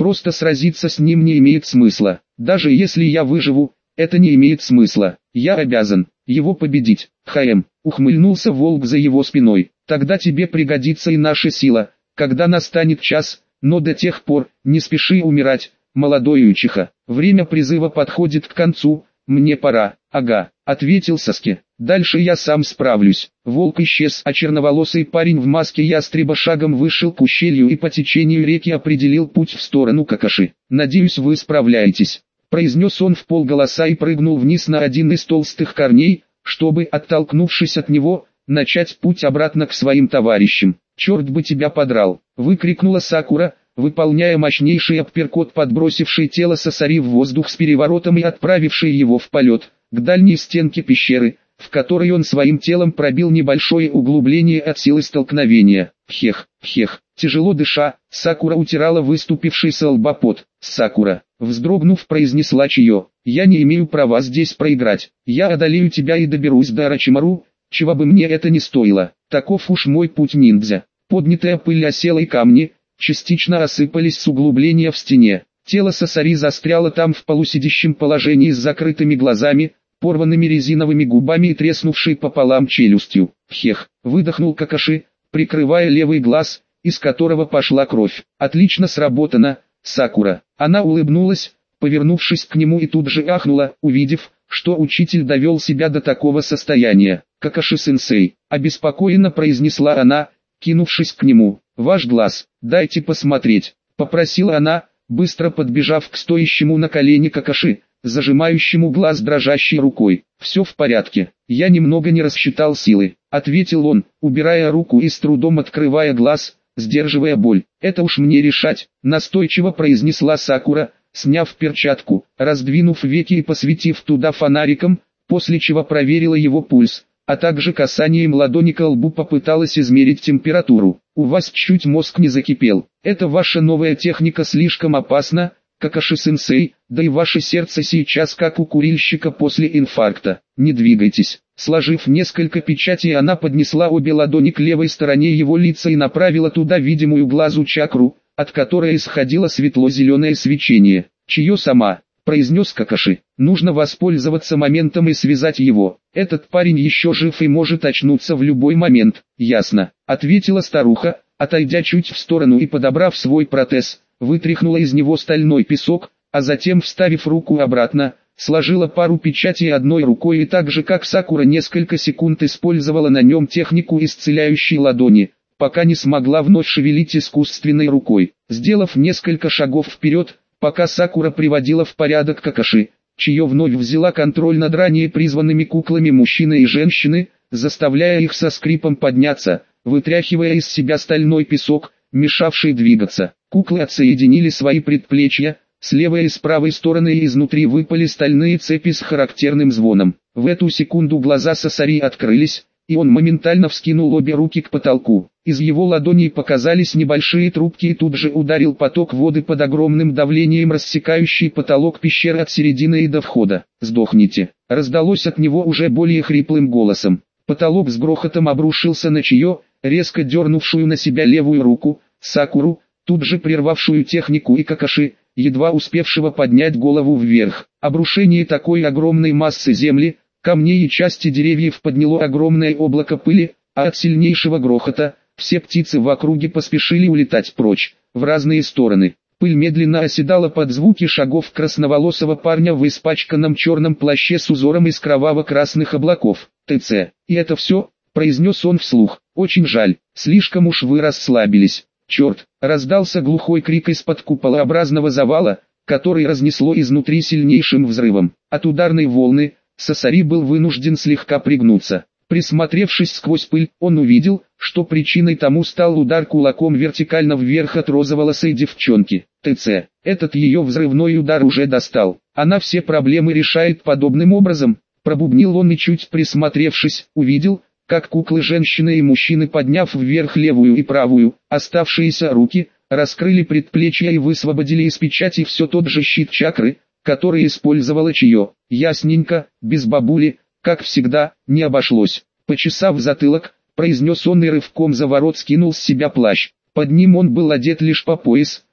Просто сразиться с ним не имеет смысла. Даже если я выживу, это не имеет смысла. Я обязан его победить. Хаэм, ухмыльнулся волк за его спиной. Тогда тебе пригодится и наша сила, когда настанет час, но до тех пор не спеши умирать, молодой Учиха. Время призыва подходит к концу, мне пора. Ага, ответил Саске. Дальше я сам справлюсь. Волк исчез, а черноволосый парень в маске ястреба шагом вышел к ущелью и по течению реки определил путь в сторону Какаши. Надеюсь, вы справляетесь, произнес он вполголоса и прыгнул вниз на один из толстых корней, чтобы, оттолкнувшись от него, начать путь обратно к своим товарищам. «Черт бы тебя подрал!» — выкрикнула Сакура, выполняя мощнейший апперкот, подбросивший тело Сасари в воздух с переворотом и отправивший его в полет, к дальней стенке пещеры, в которой он своим телом пробил небольшое углубление от силы столкновения. Хех, хех, тяжело дыша, Сакура утирала выступивший со лба пот. «Сакура», вздрогнув, произнесла Чио, «я не имею права здесь проиграть. Я одолею тебя и доберусь до Орочимару, чего бы мне это ни стоило. Таков уж мой путь ниндзя». Поднятая пыль осела и камни частично осыпались с углубления в стене. Тело Сасари застряло там в полусидящем положении с закрытыми глазами, порванными резиновыми губами и треснувшей пополам челюстью. «Хех», выдохнул Какаши, прикрывая левый глаз, из которого пошла кровь. «Отлично сработано, Сакура». Она улыбнулась, повернувшись к нему, и тут же ахнула, увидев, что учитель довел себя до такого состояния. «Какаши-сенсей», обеспокоенно произнесла она, кинувшись к нему. «Ваш глаз, дайте посмотреть», попросила она, быстро подбежав к стоящему на колени Какаши, зажимающему глаз дрожащей рукой. «Все в порядке, я немного не рассчитал силы», ответил он, убирая руку и с трудом открывая глаз, сдерживая боль. «Это уж мне решать», настойчиво произнесла Сакура, сняв перчатку, раздвинув веки и посветив туда фонариком, после чего проверила его пульс, а также касанием ладони к лбу попыталась измерить температуру. «У вас чуть мозг не закипел. Это ваша новая техника слишком опасна, Какаши-сенсей, да и ваше сердце сейчас как у курильщика после инфаркта. Не двигайтесь». Сложив несколько печатей, она поднесла обе ладони к левой стороне его лица и направила туда видимую глазу чакру, от которой исходило светло-зеленое свечение. «Чио сама», произнес Какаши, нужно воспользоваться моментом и связать его. Этот парень еще жив и может очнуться в любой момент. «Ясно», ответила старуха, отойдя чуть в сторону и подобрав свой протез, вытряхнула из него стальной песок, а затем, вставив руку обратно, сложила пару печатей одной рукой и так же как Сакура несколько секунд использовала на нем технику исцеляющей ладони, пока не смогла вновь шевелить искусственной рукой. Сделав несколько шагов вперед, пока Сакура приводила в порядок Какаши, Чио вновь взяла контроль над ранее призванными куклами мужчины и женщины, заставляя их со скрипом подняться, вытряхивая из себя стальной песок, мешавший двигаться. Куклы отсоединили свои предплечья, с левой и с правой стороны и изнутри выпали стальные цепи с характерным звоном. В эту секунду глаза Сасари открылись, и он моментально вскинул обе руки к потолку. Из его ладоней показались небольшие трубки и тут же ударил поток воды под огромным давлением, рассекающий потолок пещеры от середины и до входа. «Сдохните!» раздалось от него уже более хриплым голосом. Потолок с грохотом обрушился на Чио, резко дернувшую на себя левую руку, Сакуру, тут же прервавшую технику, и Какаши, едва успевшего поднять голову вверх. Обрушение такой огромной массы земли, камней и части деревьев подняло огромное облако пыли, а от сильнейшего грохота все птицы в округе поспешили улетать прочь, в разные стороны. Пыль медленно оседала под звуки шагов красноволосого парня в испачканном черном плаще с узором из кроваво-красных облаков. «ТЦ, и это все?» – произнес он вслух. «Очень жаль, слишком уж вы расслабились». «Черт!» – раздался глухой крик из-под куполообразного завала, который разнесло изнутри сильнейшим взрывом. От ударной волны Сасари был вынужден слегка пригнуться. Присмотревшись сквозь пыль, он увидел, что причиной тому стал удар кулаком вертикально вверх от розоволосой девчонки. ТЦ. Этот ее взрывной удар уже достал. Она все проблемы решает подобным образом. Пробубнил он и, чуть присмотревшись, увидел, как куклы женщины и мужчины, подняв вверх левую и правую, оставшиеся руки, раскрыли предплечья и высвободили из печати все тот же щит чакры, который использовала Чио. Ясненько, без бабули, как всегда, не обошлось. Почесав затылок, произнес он и рывком за ворот скинул с себя плащ. Под ним он был одет лишь по пояс,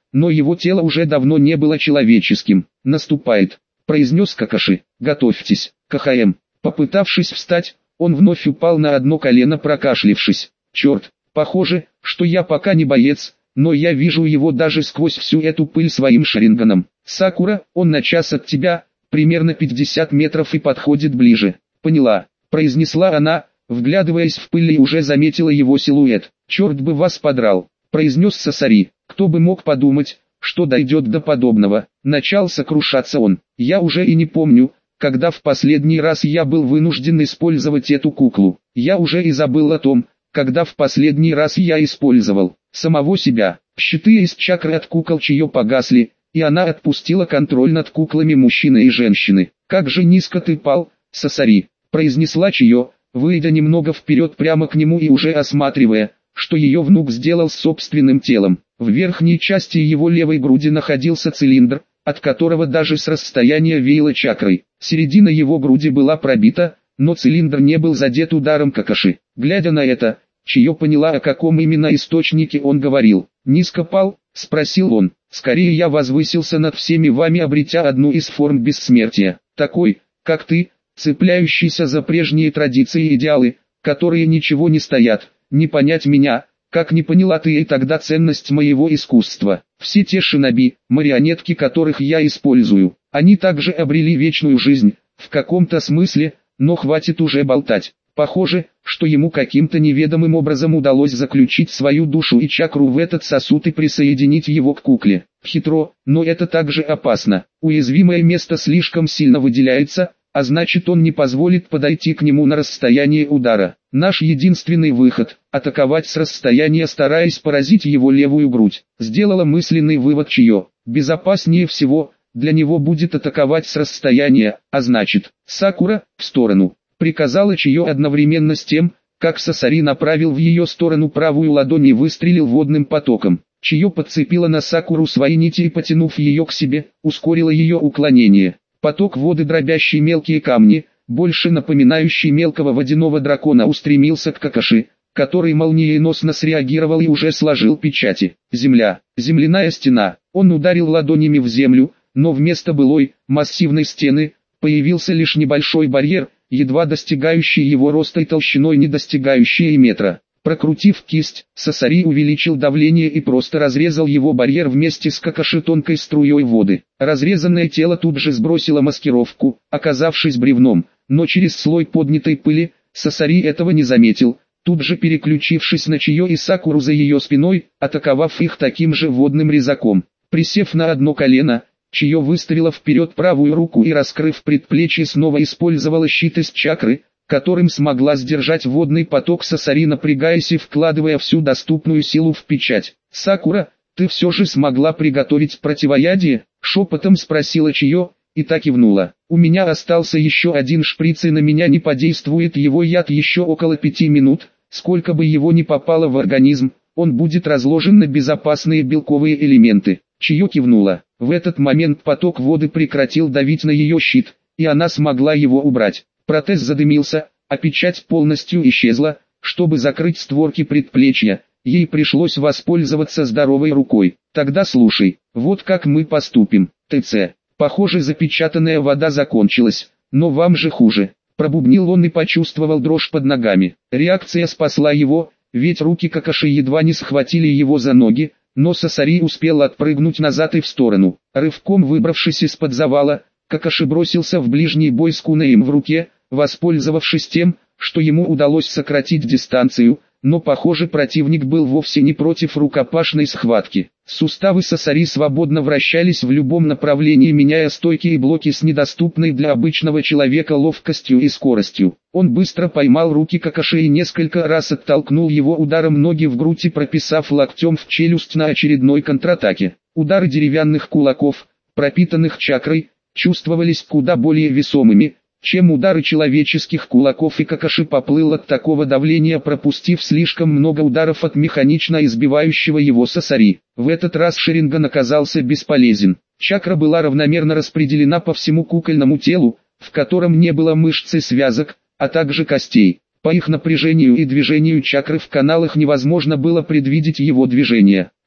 но его тело уже давно не было человеческим. «Наступает», — произнес Какаши. «Готовьтесь, КХМ». Попытавшись встать, он вновь упал на одно колено, прокашлившись. «Черт, похоже, что я пока не боец, но я вижу его даже сквозь всю эту пыль своим шаринганом. Сакура, он на час от тебя, примерно пятьдесят метров и подходит ближе». «Поняла», — произнесла она, вглядываясь в пыль, и уже заметила его силуэт. «Черт бы вас подрал», — произнес Сасари. «Кто бы мог подумать, что дойдет до подобного». Начал сокрушаться он. «Я уже и не помню, когда в последний раз я был вынужден использовать эту куклу. Я уже и забыл о том, когда в последний раз я использовал самого себя». Щиты из чакры от кукол Чио погасли, и она отпустила контроль над куклами мужчины и женщины. «Как же низко ты пал, Сасари», — произнесла Чио, выйдя немного вперед прямо к нему и уже осматривая, что ее внук сделал с собственным телом. В верхней части его левой груди находился цилиндр, от которого даже с расстояния веяло чакрой. Середина его груди была пробита, но цилиндр не был задет ударом Какаши. Глядя на это, Чио поняла, о каком именно источнике он говорил. «Низко пал?» — спросил он. «Скорее я возвысился над всеми вами, обретя одну из форм бессмертия. Такой, как ты, цепляющийся за прежние традиции и идеалы, которые ничего не стоят. Не понять меня, как не поняла ты и тогда ценность моего искусства. Все те шиноби, марионетки которых я использую, они также обрели вечную жизнь, в каком-то смысле, но хватит уже болтать». Похоже, что ему каким-то неведомым образом удалось заключить свою душу и чакру в этот сосуд и присоединить его к кукле. Хитро, но это также опасно. Уязвимое место слишком сильно выделяется, а значит он не позволит подойти к нему на расстояние удара. Наш единственный выход – атаковать с расстояния, стараясь поразить его левую грудь. Сделала мысленный вывод Чио. Безопаснее всего для него будет атаковать с расстояния, а значит, Сакура, в сторону. Приказала Чио одновременно с тем, как Сасари направил в ее сторону правую ладонь и выстрелил водным потоком. Чио подцепила на Сакуру свои нити и, потянув ее к себе, ускорила ее уклонение. Поток воды, дробящий мелкие камни, больше напоминающий мелкого водяного дракона, устремился к Какаши, который молниеносно среагировал и уже сложил печати. Земля, земляная стена. Он ударил ладонями в землю, но вместо былой, массивной стены, появился лишь небольшой барьер, едва достигающий его роста и толщиной не достигающий и метра. Прокрутив кисть, Сасари увеличил давление и просто разрезал его барьер вместе с Какаши тонкой струей воды. Разрезанное тело тут же сбросило маскировку, оказавшись бревном, но через слой поднятой пыли, Сасари этого не заметил, тут же переключившись на Чио и Сакуру за ее спиной, атаковав их таким же водным резаком. Присев на одно колено, Чио выставила вперед правую руку и, раскрыв предплечье, снова использовала щит из чакры, которым смогла сдержать водный поток Сасари, напрягаясь и вкладывая всю доступную силу в печать. «Сакура, ты все же смогла приготовить противоядие?» — шепотом спросила Чио, и так кивнула. «У меня остался еще один шприц, и на меня не подействует его яд еще около пяти минут, сколько бы его ни попало в организм, он будет разложен на безопасные белковые элементы». Чио кивнула. В этот момент поток воды прекратил давить на ее щит, и она смогла его убрать. Протез задымился, а печать полностью исчезла. Чтобы закрыть створки предплечья, ей пришлось воспользоваться здоровой рукой. «Тогда слушай, вот как мы поступим, ТЦ. Похоже, запечатанная вода закончилась, но вам же хуже». Пробубнил он и почувствовал дрожь под ногами. Реакция спасла его, ведь руки Какаши едва не схватили его за ноги, но Сасари успел отпрыгнуть назад и в сторону. Рывком выбравшись из-под завала, Какаши бросился в ближний бой с кунаем в руке, воспользовавшись тем, что ему удалось сократить дистанцию, но похоже, противник был вовсе не против рукопашной схватки. Суставы Сасари свободно вращались в любом направлении, меняя стойки и блоки с недоступной для обычного человека ловкостью и скоростью. Он быстро поймал руки Какаши и несколько раз оттолкнул его ударом ноги в грудь и прописав локтем в челюсть на очередной контратаке. Удары деревянных кулаков, пропитанных чакрой, чувствовались куда более весомыми, чем удары человеческих кулаков, и Какаши поплыл от такого давления, пропустив слишком много ударов от механично избивающего его Сасари. В этот раз Шаринган оказался бесполезен. Чакра была равномерно распределена по всему кукольному телу, в котором не было мышц и связок, а также костей. По их напряжению и движению чакры в каналах невозможно было предвидеть его движение.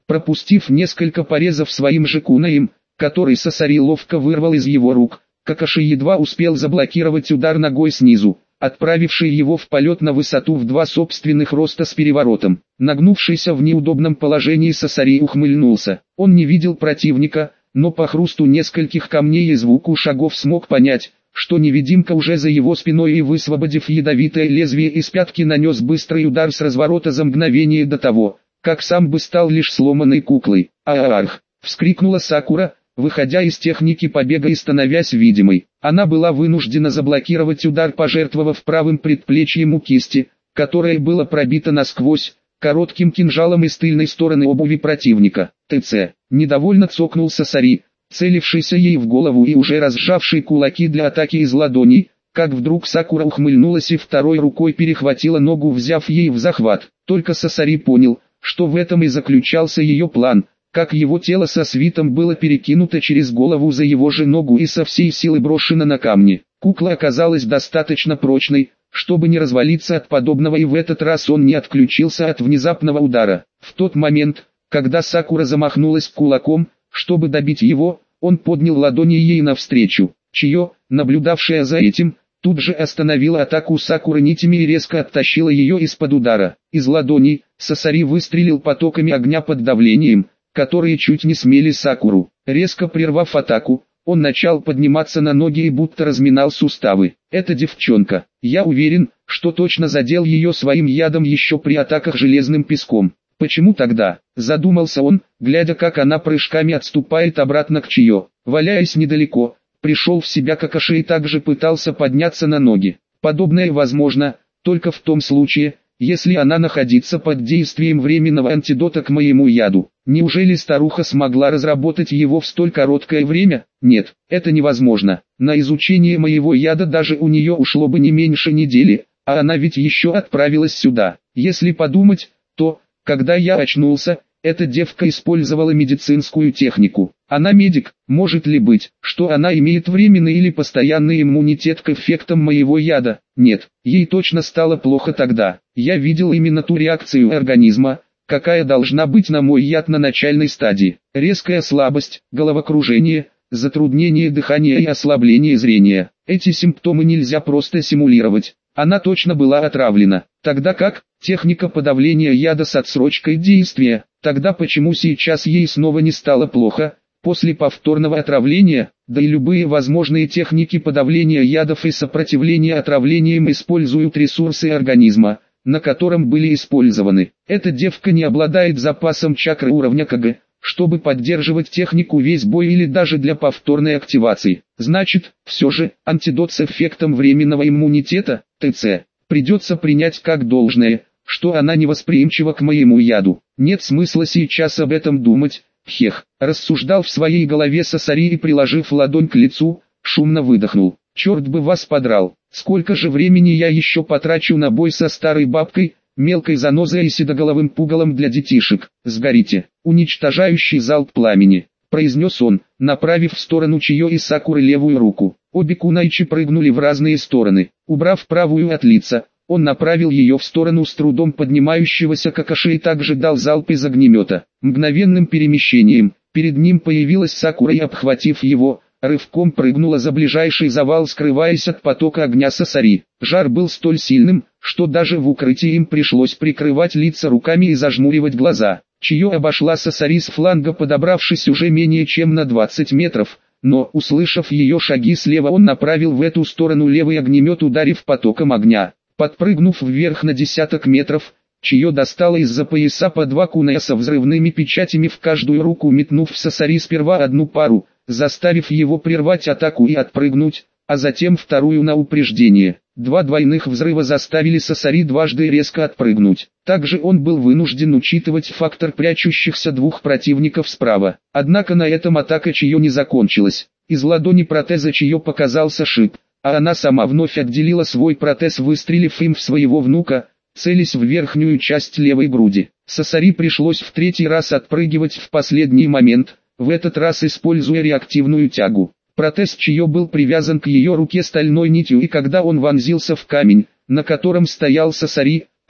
Пропустив несколько порезов своим же кунаем, который Сасари ловко вырвал из его рук, Какаши едва успел заблокировать удар ногой снизу, отправивший его в полет на высоту в два собственных роста с переворотом. Нагнувшийся в неудобном положении Сасари ухмыльнулся. Он не видел противника, но по хрусту нескольких камней и звуку шагов смог понять, что невидимка уже за его спиной и, высвободив ядовитое лезвие из пятки, нанес быстрый удар с разворота за мгновение до того, как сам бы стал лишь сломанной куклой. «Аарх!» — вскрикнула Сакура, выходя из техники побега и становясь видимой. Она была вынуждена заблокировать удар, пожертвовав правым предплечьем у кисти, которое было пробито насквозь, коротким кинжалом из тыльной стороны обуви противника. «ТЦ!» — недовольно цокнул Сасари, целившийся ей в голову и уже разжавший кулаки для атаки из ладоней, как вдруг Сакура ухмыльнулась и второй рукой перехватила ногу, взяв ей в захват. Только Сасари понял, что в этом и заключался ее план, как его тело со свитом было перекинуто через голову за его же ногу и со всей силы брошено на камни. Кукла оказалась достаточно прочной, чтобы не развалиться от подобного, и в этот раз он не отключился от внезапного удара. В тот момент, когда Сакура замахнулась кулаком, чтобы добить его, он поднял ладони ей навстречу. Чио, наблюдавшая за этим, тут же остановила атаку Сакуры нитями и резко оттащила ее из-под удара. Из ладоней Сасари выстрелил потоками огня под давлением, которые чуть не смели Сакуру. Резко прервав атаку, он начал подниматься на ноги и будто разминал суставы. «Эта девчонка, я уверен, что точно задел ее своим ядом еще при атаках железным песком. Почему тогда?» — задумался он, глядя, как она прыжками отступает обратно к Чио. Валяясь недалеко, пришел в себя Какаши и также пытался подняться на ноги. Подобное возможно, только в том случае, если она находится под действием временного антидота к моему яду. Неужели старуха смогла разработать его в столь короткое время? Нет, это невозможно. На изучение моего яда даже у нее ушло бы не меньше недели, а она ведь еще отправилась сюда. Если подумать, то, когда я очнулся, эта девка использовала медицинскую технику. Она медик, может ли быть, что она имеет временный или постоянный иммунитет к эффектам моего яда? Нет, ей точно стало плохо тогда. Я видел именно ту реакцию организма, какая должна быть на мой яд на начальной стадии. Резкая слабость, головокружение, затруднение дыхания и ослабление зрения. Эти симптомы нельзя просто симулировать. Она точно была отравлена. Тогда как, техника подавления яда с отсрочкой действия, тогда почему сейчас ей снова не стало плохо, после повторного отравления, да и любые возможные техники подавления ядов и сопротивления отравлениям используют ресурсы организма, на котором были использованы. Эта девка не обладает запасом чакры уровня КГ, чтобы поддерживать технику весь бой или даже для повторной активации. Значит, все же, антидот с эффектом временного иммунитета, ТЦ, придется принять как должное, что она невосприимчива к моему яду. Нет смысла сейчас об этом думать, хех, рассуждал в своей голове Сасари и, приложив ладонь к лицу, шумно выдохнул. Черт бы вас подрал, сколько же времени я еще потрачу на бой со старой бабкой, мелкой занозой и седоголовым пугалом для детишек. Сгорите, уничтожающий залп пламени, произнес он, направив в сторону Чио и Сакуры левую руку. Обе кунайчи прыгнули в разные стороны. Убрав правую от лица, он направил ее в сторону с трудом поднимающегося Какаши и также дал залп из огнемета. Мгновенным перемещением, перед ним появилась Сакура и, обхватив его, рывком прыгнула за ближайший завал, скрываясь от потока огня Сасари. Жар был столь сильным, что даже в укрытии им пришлось прикрывать лица руками и зажмуривать глаза. Чио обошла Сасари с фланга, подобравшись уже менее чем на двадцать метров, но, услышав ее шаги слева, он направил в эту сторону левый огнемет, ударив потоком огня. Подпрыгнув вверх на десяток метров, Чио достала из-за пояса по два куная со взрывными печатями в каждую руку, метнув в Сасари сперва одну пару, заставив его прервать атаку и отпрыгнуть, а затем вторую на упреждение. Два двойных взрыва заставили Сасари дважды резко отпрыгнуть. Также он был вынужден учитывать фактор прячущихся двух противников справа. Однако на этом атака Чио не закончилась. Из ладони протеза Чио показался шип, а она сама вновь отделила свой протез, выстрелив им в своего внука, целясь в верхнюю часть левой груди. Сасари пришлось в третий раз отпрыгивать в последний момент, в этот раз используя реактивную тягу. Протез Чио был привязан к ее руке стальной нитью, и когда он вонзился в камень, на котором стоял Сасари,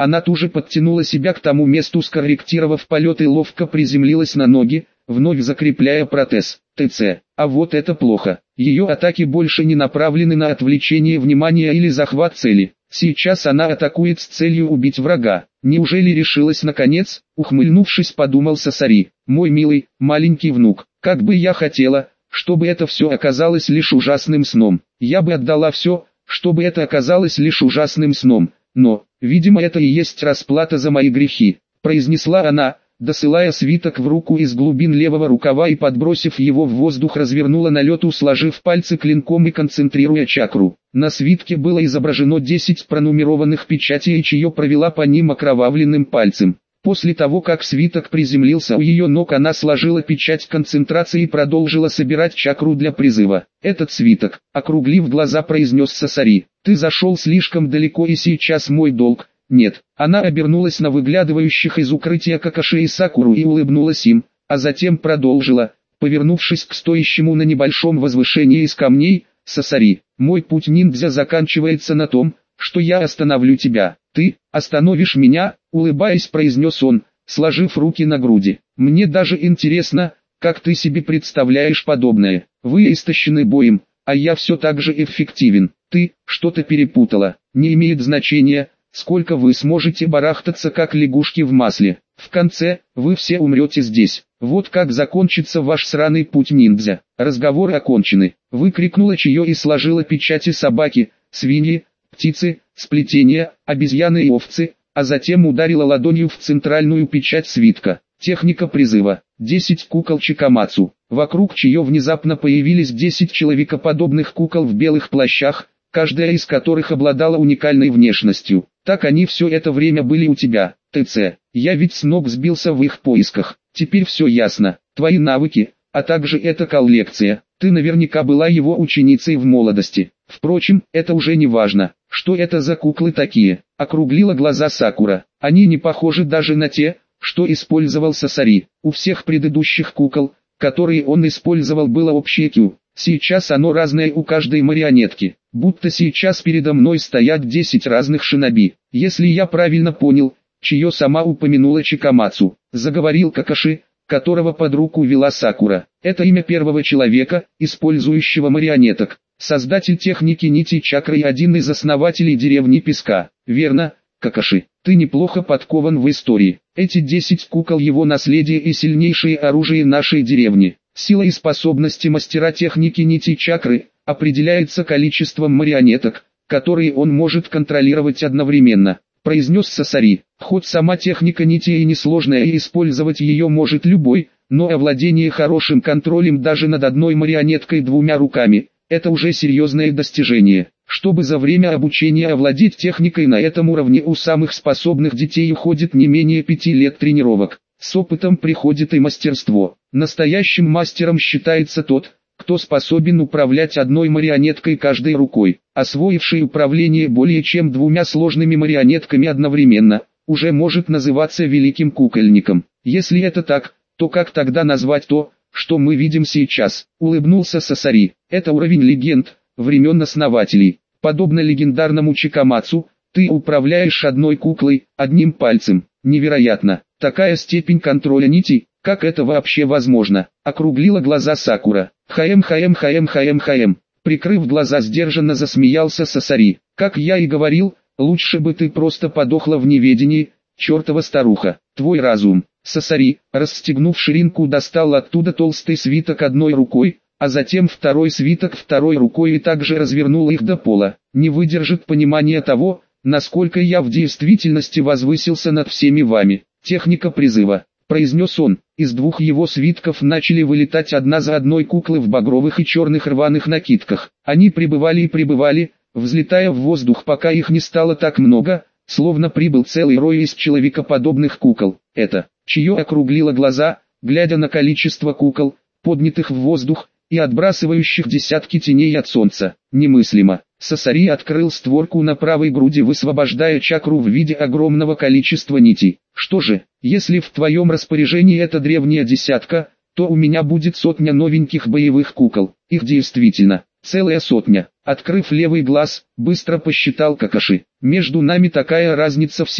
Она тут же подтянула себя к тому месту, скорректировав полет и ловко приземлилась на ноги, вновь закрепляя протез. ТЦ. А вот это плохо. Ее атаки больше не направлены на отвлечение внимания или захват цели. Сейчас она атакует с целью убить врага. Неужели решилась наконец? Ухмыльнувшись, подумал Сасари. Мой милый, маленький внук, как бы я хотела, чтобы это все оказалось лишь ужасным сном. Я бы отдала все, чтобы это оказалось лишь ужасным сном. Но, видимо, это и есть расплата за мои грехи, произнесла она, досылая свиток в руку из глубин левого рукава и, подбросив его в воздух, развернула на лету, сложив пальцы клинком и концентрируя чакру. На свитке было изображено десять пронумерованных печатей, чье провела по ним окровавленным пальцем. После того, как свиток приземлился у ее ног, она сложила печать концентрации и продолжила собирать чакру для призыва. «Этот свиток», — округлив глаза, произнес Сасари, — «ты зашел слишком далеко, и сейчас мой долг». «Нет». Она обернулась на выглядывающих из укрытия Какаши и Сакуру и улыбнулась им, а затем продолжила, повернувшись к стоящему на небольшом возвышении из камней: «Сасари, мой путь ниндзя заканчивается на том, что я остановлю тебя. Ты остановишь меня?» — улыбаясь, произнес он, сложив руки на груди. «Мне даже интересно, как ты себе представляешь подобное. Вы истощены боем, а я все так же эффективен. Ты что-то перепутала. Не имеет значения, сколько вы сможете барахтаться как лягушки в масле. В конце, вы все умрете здесь. Вот как закончится ваш сраный путь ниндзя. Разговоры окончены». Выкрикнула Чио и сложила печати собаки, свиньи, птицы, сплетения, обезьяны и овцы, а затем ударила ладонью в центральную печать свитка. Техника призыва. десять кукол Чикамацу. Вокруг Чио внезапно появились десять человекоподобных кукол в белых плащах, каждая из которых обладала уникальной внешностью. «Так они все это время были у тебя, ТЦ. Я ведь с ног сбился в их поисках. Теперь все ясно. Твои навыки, а также эта коллекция. Ты наверняка была его ученицей в молодости. Впрочем, это уже не важно. Что это за куклы такие?» — округлила глаза Сакура. «Они не похожи даже на те, что использовал Сасари. У всех предыдущих кукол, которые он использовал, было общее кю. Сейчас оно разное у каждой марионетки. Будто сейчас передо мной стоят десять разных шиноби. Если я правильно понял, Чио сама упомянула Чикамацу», — заговорил Какаши, которого под руку вела Сакура. «Это имя первого человека, использующего марионеток. Создатель техники нити чакры и один из основателей деревни Песка. Верно, Какаши? Ты неплохо подкован в истории. Эти десять кукол — его наследие и сильнейшее оружие нашей деревни. Сила и способности мастера техники нити чакры определяется количеством марионеток, которые он может контролировать одновременно», — произнес Сасари. «Хоть сама техника нити и несложная, и использовать ее может любой, но овладение хорошим контролем даже над одной марионеткой двумя руками — это уже серьезное достижение. Чтобы за время обучения овладеть техникой на этом уровне, у самых способных детей уходит не менее пяти лет тренировок. С опытом приходит и мастерство. Настоящим мастером считается тот, кто способен управлять одной марионеткой каждой рукой. Освоивший управление более чем двумя сложными марионетками одновременно, уже может называться великим кукольником. Если это так, то как тогда назвать то, что мы видим сейчас?» — улыбнулся Сасари. «Это уровень легенд, времен основателей. Подобно легендарному Чикамацу, ты управляешь одной куклой, одним пальцем. Невероятно. Такая степень контроля нитей, как это вообще возможно?» — округлила глаза Сакура. «Хаем хаем хаем хаем хаем». Прикрыв глаза, сдержанно засмеялся Сасари. «Как я и говорил, лучше бы ты просто подохла в неведении, чертова старуха. Твой разум». Сасари, расстегнув ширинку, достал оттуда толстый свиток одной рукой, а затем второй свиток второй рукой и также развернул их до пола. «Не выдержит понимания того, насколько я в действительности возвысился над всеми вами. Техника призыва», — произнес он. Из двух его свитков начали вылетать одна за одной куклы в багровых и черных рваных накидках. Они прибывали и прибывали, взлетая в воздух, пока их не стало так много, словно прибыл целый рой из человекоподобных кукол. «Это...» Чио округлила глаза, глядя на количество кукол, поднятых в воздух, и отбрасывающих десятки теней от солнца. «Немыслимо». Сасари открыл створку на правой груди, высвобождая чакру в виде огромного количества нитей. «Что же, если в твоем распоряжении эта древняя десятка, то у меня будет сотня новеньких боевых кукол. Их действительно целая сотня». Открыв левый глаз, быстро посчитал Какаши. «Между нами такая разница в силе,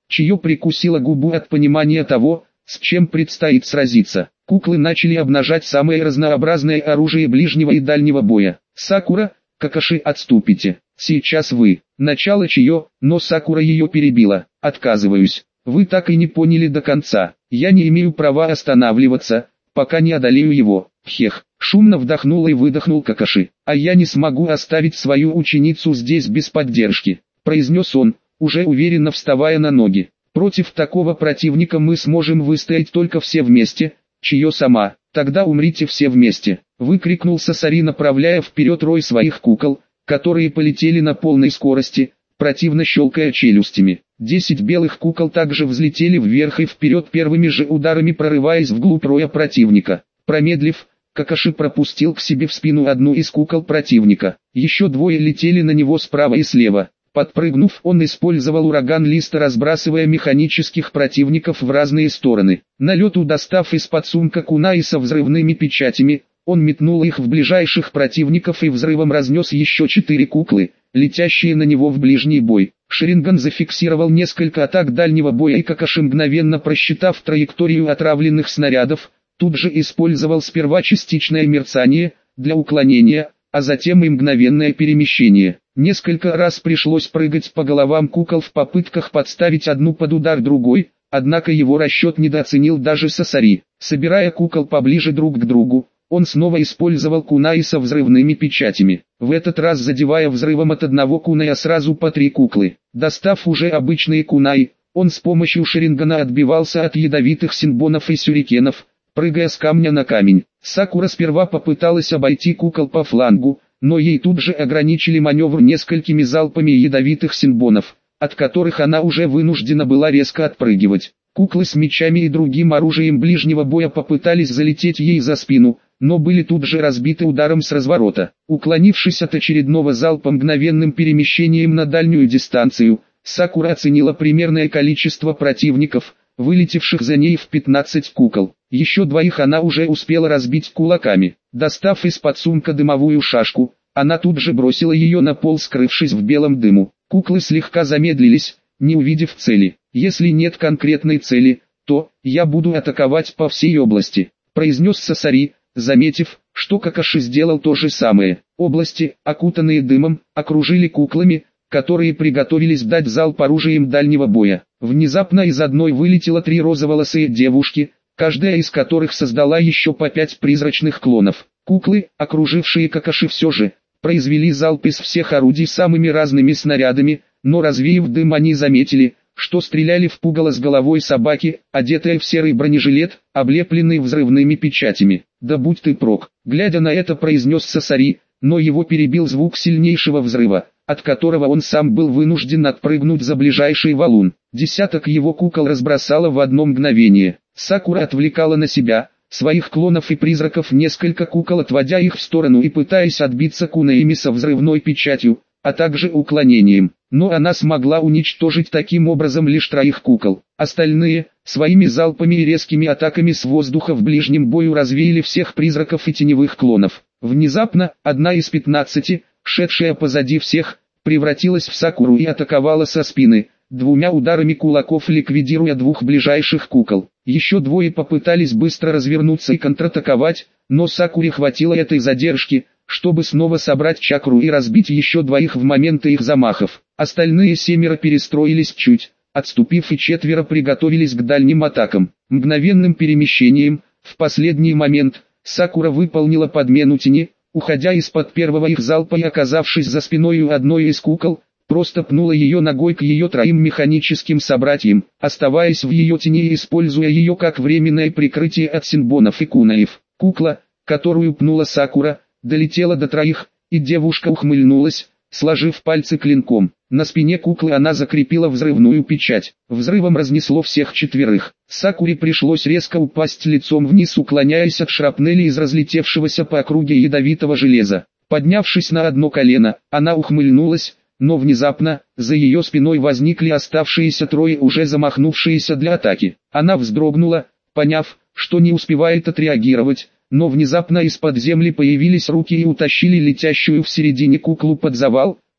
Чио прикусила губу от понимания того, с чем предстоит сразиться. Куклы начали обнажать самое разнообразное оружие ближнего и дальнего боя. «Сакура, Какаши, отступите. Сейчас вы». Начало Чио, но Сакура ее перебила. «Отказываюсь. Вы так и не поняли до конца. Я не имею права останавливаться, пока не одолею его». «Хех», шумно вдохнул и выдохнул Какаши. «А я не смогу оставить свою ученицу здесь без поддержки», произнес он, уже уверенно вставая на ноги. «Против такого противника мы сможем выстоять только все вместе, Чио сама. Тогда умрите все вместе», выкрикнул Сасари, направляя вперед рой своих кукол, которые полетели на полной скорости, противно щелкая челюстями. Десять белых кукол также взлетели вверх и вперед первыми же ударами, прорываясь вглубь роя противника. Промедлив, Какаши пропустил к себе в спину одну из кукол противника. Еще двое летели на него справа и слева. Подпрыгнув, он использовал ураган листа, разбрасывая механических противников в разные стороны. На лету, достав из-под сумка кунаи со взрывными печатями, он метнул их в ближайших противников и взрывом разнес еще четыре куклы, летящие на него в ближний бой. Шаринган зафиксировал несколько атак дальнего боя, и Какаши, мгновенно просчитав траекторию отравленных снарядов, тут же использовал сперва частичное мерцание для уклонения, а затем и мгновенное перемещение. Несколько раз пришлось прыгать по головам кукол в попытках подставить одну под удар другой, однако его расчет недооценил даже Сасари. Собирая кукол поближе друг к другу, он снова использовал кунаи со взрывными печатями, в этот раз задевая взрывом от одного куная сразу по три куклы. Достав уже обычные кунаи, он с помощью шарингана отбивался от ядовитых синбонов и сюрикенов, прыгая с камня на камень. Сакура сперва попыталась обойти кукол по флангу, но ей тут же ограничили маневр несколькими залпами ядовитых синбонов, от которых она уже вынуждена была резко отпрыгивать. Куклы с мечами и другим оружием ближнего боя попытались залететь ей за спину, но были тут же разбиты ударом с разворота. Уклонившись от очередного залпа мгновенным перемещением на дальнюю дистанцию, Сакура оценила примерное количество противников, вылетевших за ней в пятнадцать кукол. Еще двоих она уже успела разбить кулаками. Достав из-под сумка дымовую шашку, она тут же бросила ее на пол, скрывшись в белом дыму. Куклы слегка замедлились, не увидев цели. «Если нет конкретной цели, то я буду атаковать по всей области», произнес Сасари, заметив, что Какаши сделал то же самое. Области, окутанные дымом, окружили куклами, которые приготовились дать залп оружием дальнего боя. Внезапно из одной вылетело три розоволосые девушки, каждая из которых создала еще по пять призрачных клонов. Куклы, окружившие Какаши, все же произвели залп из всех орудий самыми разными снарядами, но развеяв дым, они заметили, что стреляли в пугало с головой собаки, одетая в серый бронежилет, облепленный взрывными печатями. «Да будь ты прок», глядя на это, произнес Сасари, но его перебил звук сильнейшего взрыва, от которого он сам был вынужден отпрыгнуть за ближайший валун. Десяток его кукол разбросало в одно мгновение. Сакура отвлекала на себя своих клонов и призраков, несколько кукол отводя их в сторону и пытаясь отбиться кунаями со взрывной печатью, а также уклонением. Но она смогла уничтожить таким образом лишь троих кукол. Остальные, своими залпами и резкими атаками с воздуха в ближнем бою, развеяли всех призраков и теневых клонов. Внезапно, одна из пятнадцати, шедшая позади всех, превратилась в Сакуру и атаковала со спины, двумя ударами кулаков ликвидируя двух ближайших кукол. Еще двое попытались быстро развернуться и контратаковать, но Сакуре хватило этой задержки, чтобы снова собрать чакру и разбить еще двоих в моменты их замахов. Остальные семеро перестроились чуть, отступив, и четверо приготовились к дальним атакам. Мгновенным перемещением, в последний момент, Сакура выполнила подмену тени, уходя из-под первого их залпа и, оказавшись за спиной у одной из кукол, просто пнула ее ногой к ее троим механическим собратьям, оставаясь в ее тени и используя ее как временное прикрытие от синбонов и кунаев. Кукла, которую пнула Сакура, долетела до троих, и девушка ухмыльнулась, сложив пальцы клинком. На спине куклы она закрепила взрывную печать. Взрывом разнесло всех четверых. Сакуре пришлось резко упасть лицом вниз, уклоняясь от шрапнели из разлетевшегося по округе ядовитого железа. Поднявшись на одно колено, она ухмыльнулась, но внезапно, за ее спиной возникли оставшиеся трое, уже замахнувшиеся для атаки. Она вздрогнула, поняв, что не успевает отреагировать, но внезапно из-под земли появились руки и утащили летящую в середине куклу под завал,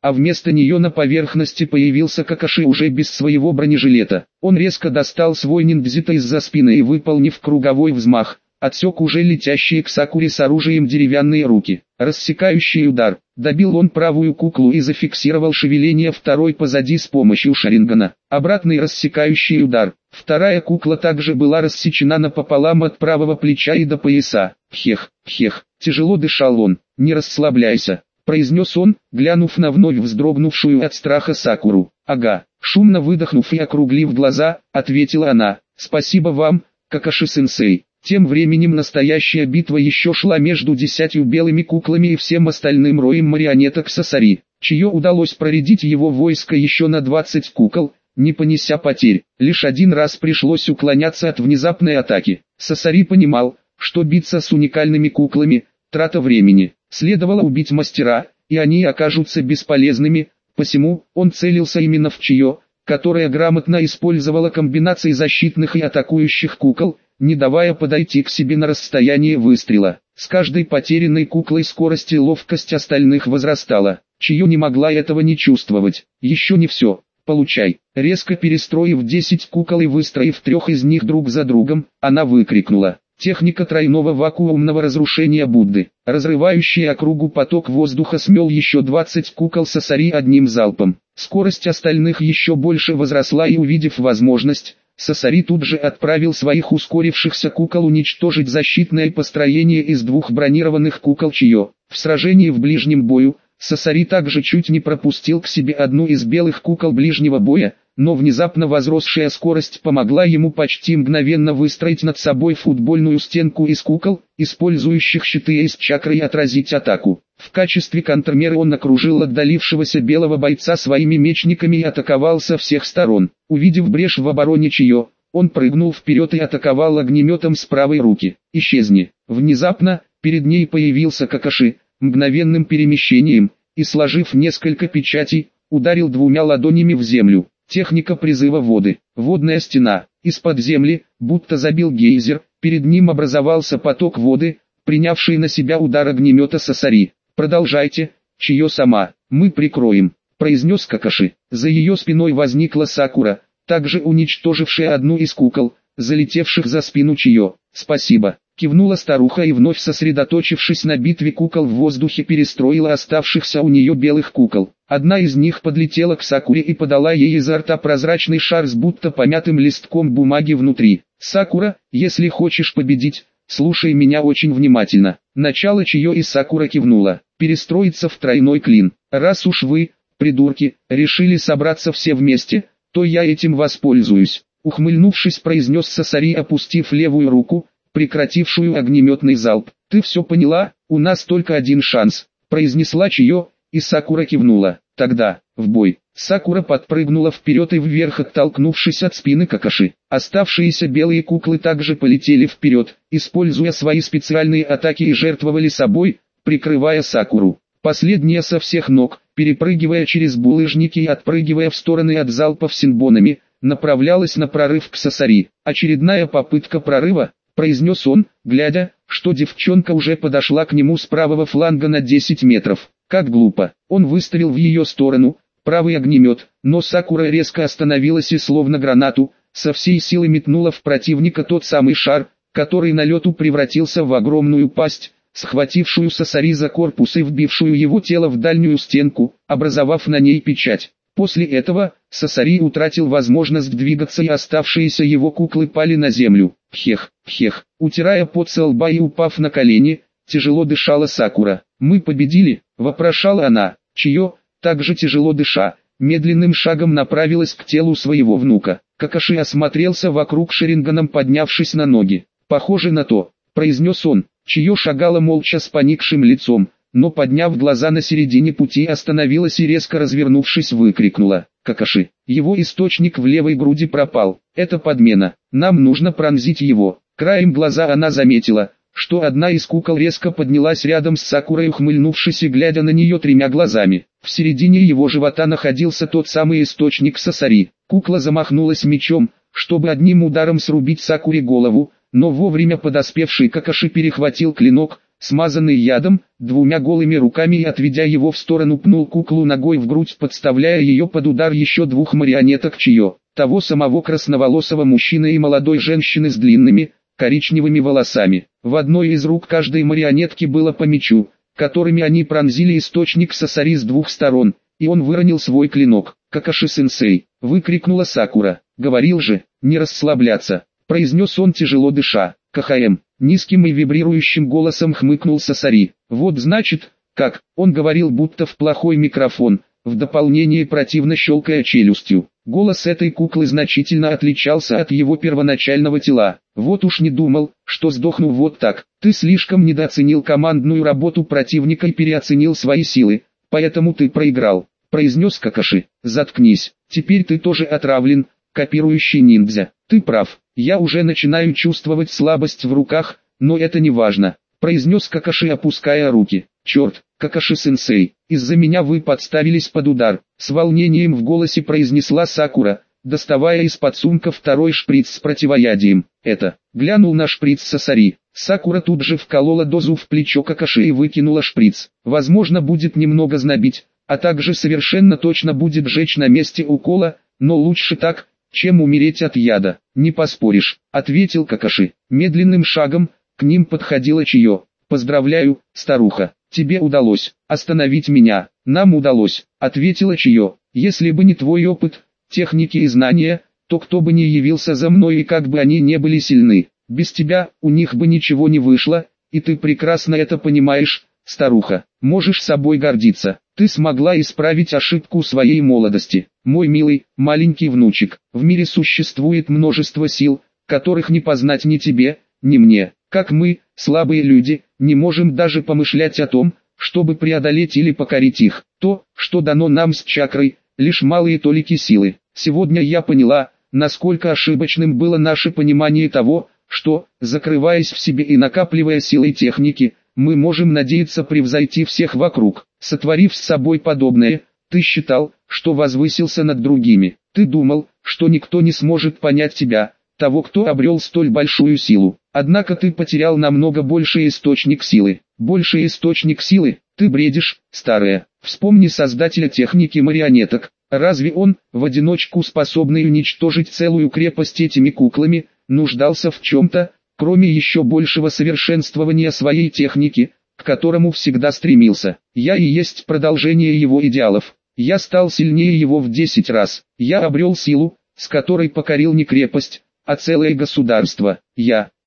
а вместо нее на поверхности появился Какаши уже без своего бронежилета. Он резко достал свой ниндзя из-за спины и, выполнив круговой взмах, отсек уже летящие к Сакуре с оружием деревянные руки. Рассекающий удар. Добил он правую куклу и зафиксировал шевеление второй позади с помощью шарингана. Обратный рассекающий удар. Вторая кукла также была рассечена напополам от правого плеча и до пояса. Хех, хех, тяжело дышал он. Не расслабляйся, произнес он, глянув на вновь вздрогнувшую от страха Сакуру. Ага, шумно выдохнув и округлив глаза, ответила она. Спасибо вам, Какаши-сенсей. Тем временем настоящая битва еще шла между десятью белыми куклами и всем остальным роем марионеток Сасари, чье удалось проредить его войско еще на двадцать кукол, не понеся потерь. Лишь один раз пришлось уклоняться от внезапной атаки. Сасари понимал, что биться с уникальными куклами – трата времени. Следовало убить мастера, и они окажутся бесполезными, посему он целился именно в Чио, которая грамотно использовала комбинации защитных и атакующих кукол, не давая подойти к себе на расстояние выстрела. С каждой потерянной куклой скорость и ловкость остальных возрастала. Чио не могла этого не чувствовать. Еще не все. Получай. Резко перестроив десять кукол и выстроив трех из них друг за другом, она выкрикнула. Техника тройного вакуумного разрушения Будды. Разрывающий округу поток воздуха смел еще двадцать кукол Сасари одним залпом. Скорость остальных еще больше возросла, и, увидев возможность, Сасари тут же отправил своих ускорившихся кукол уничтожить защитное построение из двух бронированных кукол Чио. В сражении в ближнем бою, Сасари также чуть не пропустил к себе одну из белых кукол ближнего боя, но внезапно возросшая скорость помогла ему почти мгновенно выстроить над собой футбольную стенку из кукол, использующих щиты из чакры, и отразить атаку. В качестве контрмеры он окружил отдалившегося белого бойца своими мечниками и атаковал со всех сторон. Увидев брешь в обороне Чио, он прыгнул вперед и атаковал огнеметом с правой руки. «Исчезни!» Внезапно, перед ней появился Какаши, мгновенным перемещением, и, сложив несколько печатей, ударил двумя ладонями в землю. Техника призыва воды. Водная стена. Из-под земли, будто забил гейзер, перед ним образовался поток воды, принявший на себя удар огнемета Сасари. «Продолжайте, Чио сама, мы прикроем», — произнес Какаши. За ее спиной возникла Сакура, также уничтожившая одну из кукол, залетевших за спину Чио. «Спасибо», — кивнула старуха и, вновь сосредоточившись на битве кукол в воздухе, перестроила оставшихся у нее белых кукол. Одна из них подлетела к Сакуре и подала ей изо рта прозрачный шар с будто помятым листком бумаги внутри. «Сакура, если хочешь победить, слушай меня очень внимательно». Начало Чио, и Сакура кивнула. «Перестроиться в тройной клин. Раз уж вы, придурки, решили собраться все вместе, то я этим воспользуюсь», — ухмыльнувшись, произнес Сасари, опустив левую руку, прекратившую огнеметный залп. «Ты все поняла? У нас только один шанс», — произнесла Чио, и Сакура кивнула. «Тогда, в бой». Сакура подпрыгнула вперед и вверх, оттолкнувшись от спины Какаши. Оставшиеся белые куклы также полетели вперед, используя свои специальные атаки, и жертвовали собой, прикрывая Сакуру. Последняя со всех ног, перепрыгивая через булыжники и отпрыгивая в стороны от залпов синбонами, направлялась на прорыв к Сасари. «Очередная попытка прорыва», — произнес он, глядя, что девчонка уже подошла к нему с правого фланга на десять метров. Как глупо. Он выставил в ее сторону правый огнемет, но Сакура резко остановилась и, словно гранату, со всей силы метнула в противника тот самый шар, который на лету превратился в огромную пасть, схватившую Сасари за корпус и вбившую его тело в дальнюю стенку, образовав на ней печать. После этого, Сасари утратил возможность двигаться, и оставшиеся его куклы пали на землю. «Хех, хех», утирая пот со лба и упав на колени, тяжело дышала Сакура. «Мы победили?» — вопрошала она. Чио, также тяжело дыша, медленным шагом направилась к телу своего внука. Какаши осмотрелся вокруг шаринганом, поднявшись на ноги. «Похоже на то», — произнес он. Чио шагала молча с поникшим лицом, но, подняв глаза на середине пути, остановилась и, резко развернувшись, выкрикнула. «Какаши!» Его источник в левой груди пропал. «Это подмена. Нам нужно пронзить его». Краем глаза она заметила, что одна из кукол резко поднялась рядом с Сакурой, ухмыльнувшись и глядя на нее тремя глазами. В середине его живота находился тот самый источник Сасари. Кукла замахнулась мечом, чтобы одним ударом срубить Сакуре голову, но вовремя подоспевший Какаши перехватил клинок, смазанный ядом, двумя голыми руками и отведя его в сторону пнул куклу ногой в грудь, подставляя ее под удар еще двух марионеток Чио, того самого красноволосого мужчины и молодой женщины с длинными, коричневыми волосами. В одной из рук каждой марионетки было по мечу, которыми они пронзили источник Сасари с двух сторон, и он выронил свой клинок. «Какаши-сенсей!» — выкрикнула Сакура. «Говорил же, не расслабляться!» — произнес он, тяжело дыша. «КХМ!» — низким и вибрирующим голосом хмыкнул Сасари. «Вот значит, как!» — он говорил будто в плохой микрофон, в дополнение противно щелкая челюстью. Голос этой куклы значительно отличался от его первоначального тела. «Вот уж не думал, что сдохну вот так. Ты слишком недооценил командную работу противника и переоценил свои силы, поэтому ты проиграл», — произнес Какаши. «Заткнись, теперь ты тоже отравлен, копирующий ниндзя. Ты прав, я уже начинаю чувствовать слабость в руках, но это не важно», — произнес Какаши, опуская руки. «Черт, Какаши-сенсей, из-за меня вы подставились под удар», — с волнением в голосе произнесла Сакура, доставая из-под сумка второй шприц с противоядием. «Это», — глянул на шприц Сасари. Сакура тут же вколола дозу в плечо Какаши и выкинула шприц. «Возможно, будет немного знобить, а также совершенно точно будет жечь на месте укола, но лучше так, чем умереть от яда». «Не поспоришь», — ответил Какаши. Медленным шагом к ним подходила Чио. «Поздравляю, старуха, тебе удалось остановить меня». «Нам удалось», — ответила Чио. «Если бы не твой опыт, техники и знания, то кто бы ни явился за мной и как бы они не были сильны, без тебя у них бы ничего не вышло, и ты прекрасно это понимаешь, старуха. Можешь собой гордиться. Ты смогла исправить ошибку своей молодости. Мой милый, маленький внучек, в мире существует множество сил, которых не познать ни тебе, ни мне. Как мы, слабые люди, не можем даже помышлять о том, чтобы преодолеть или покорить их. То, что дано нам с чакрой, лишь малые толики силы. Сегодня я поняла, насколько ошибочным было наше понимание того, что, закрываясь в себе и накапливая силой техники, мы можем надеяться превзойти всех вокруг. Сотворив с собой подобное, ты считал, что возвысился над другими. Ты думал, что никто не сможет понять тебя, того, кто обрел столь большую силу. Однако ты потерял намного больший источник силы. Больший источник силы? Ты бредишь, старая. Вспомни создателя техники марионеток. Разве он, в одиночку способный уничтожить целую крепость этими куклами, нуждался в чем-то, кроме еще большего совершенствования своей техники, к которому всегда стремился? Я и есть продолжение его идеалов. Я стал сильнее его в десять раз. Я обрел силу, с которой покорил не крепость, а целое государство. Я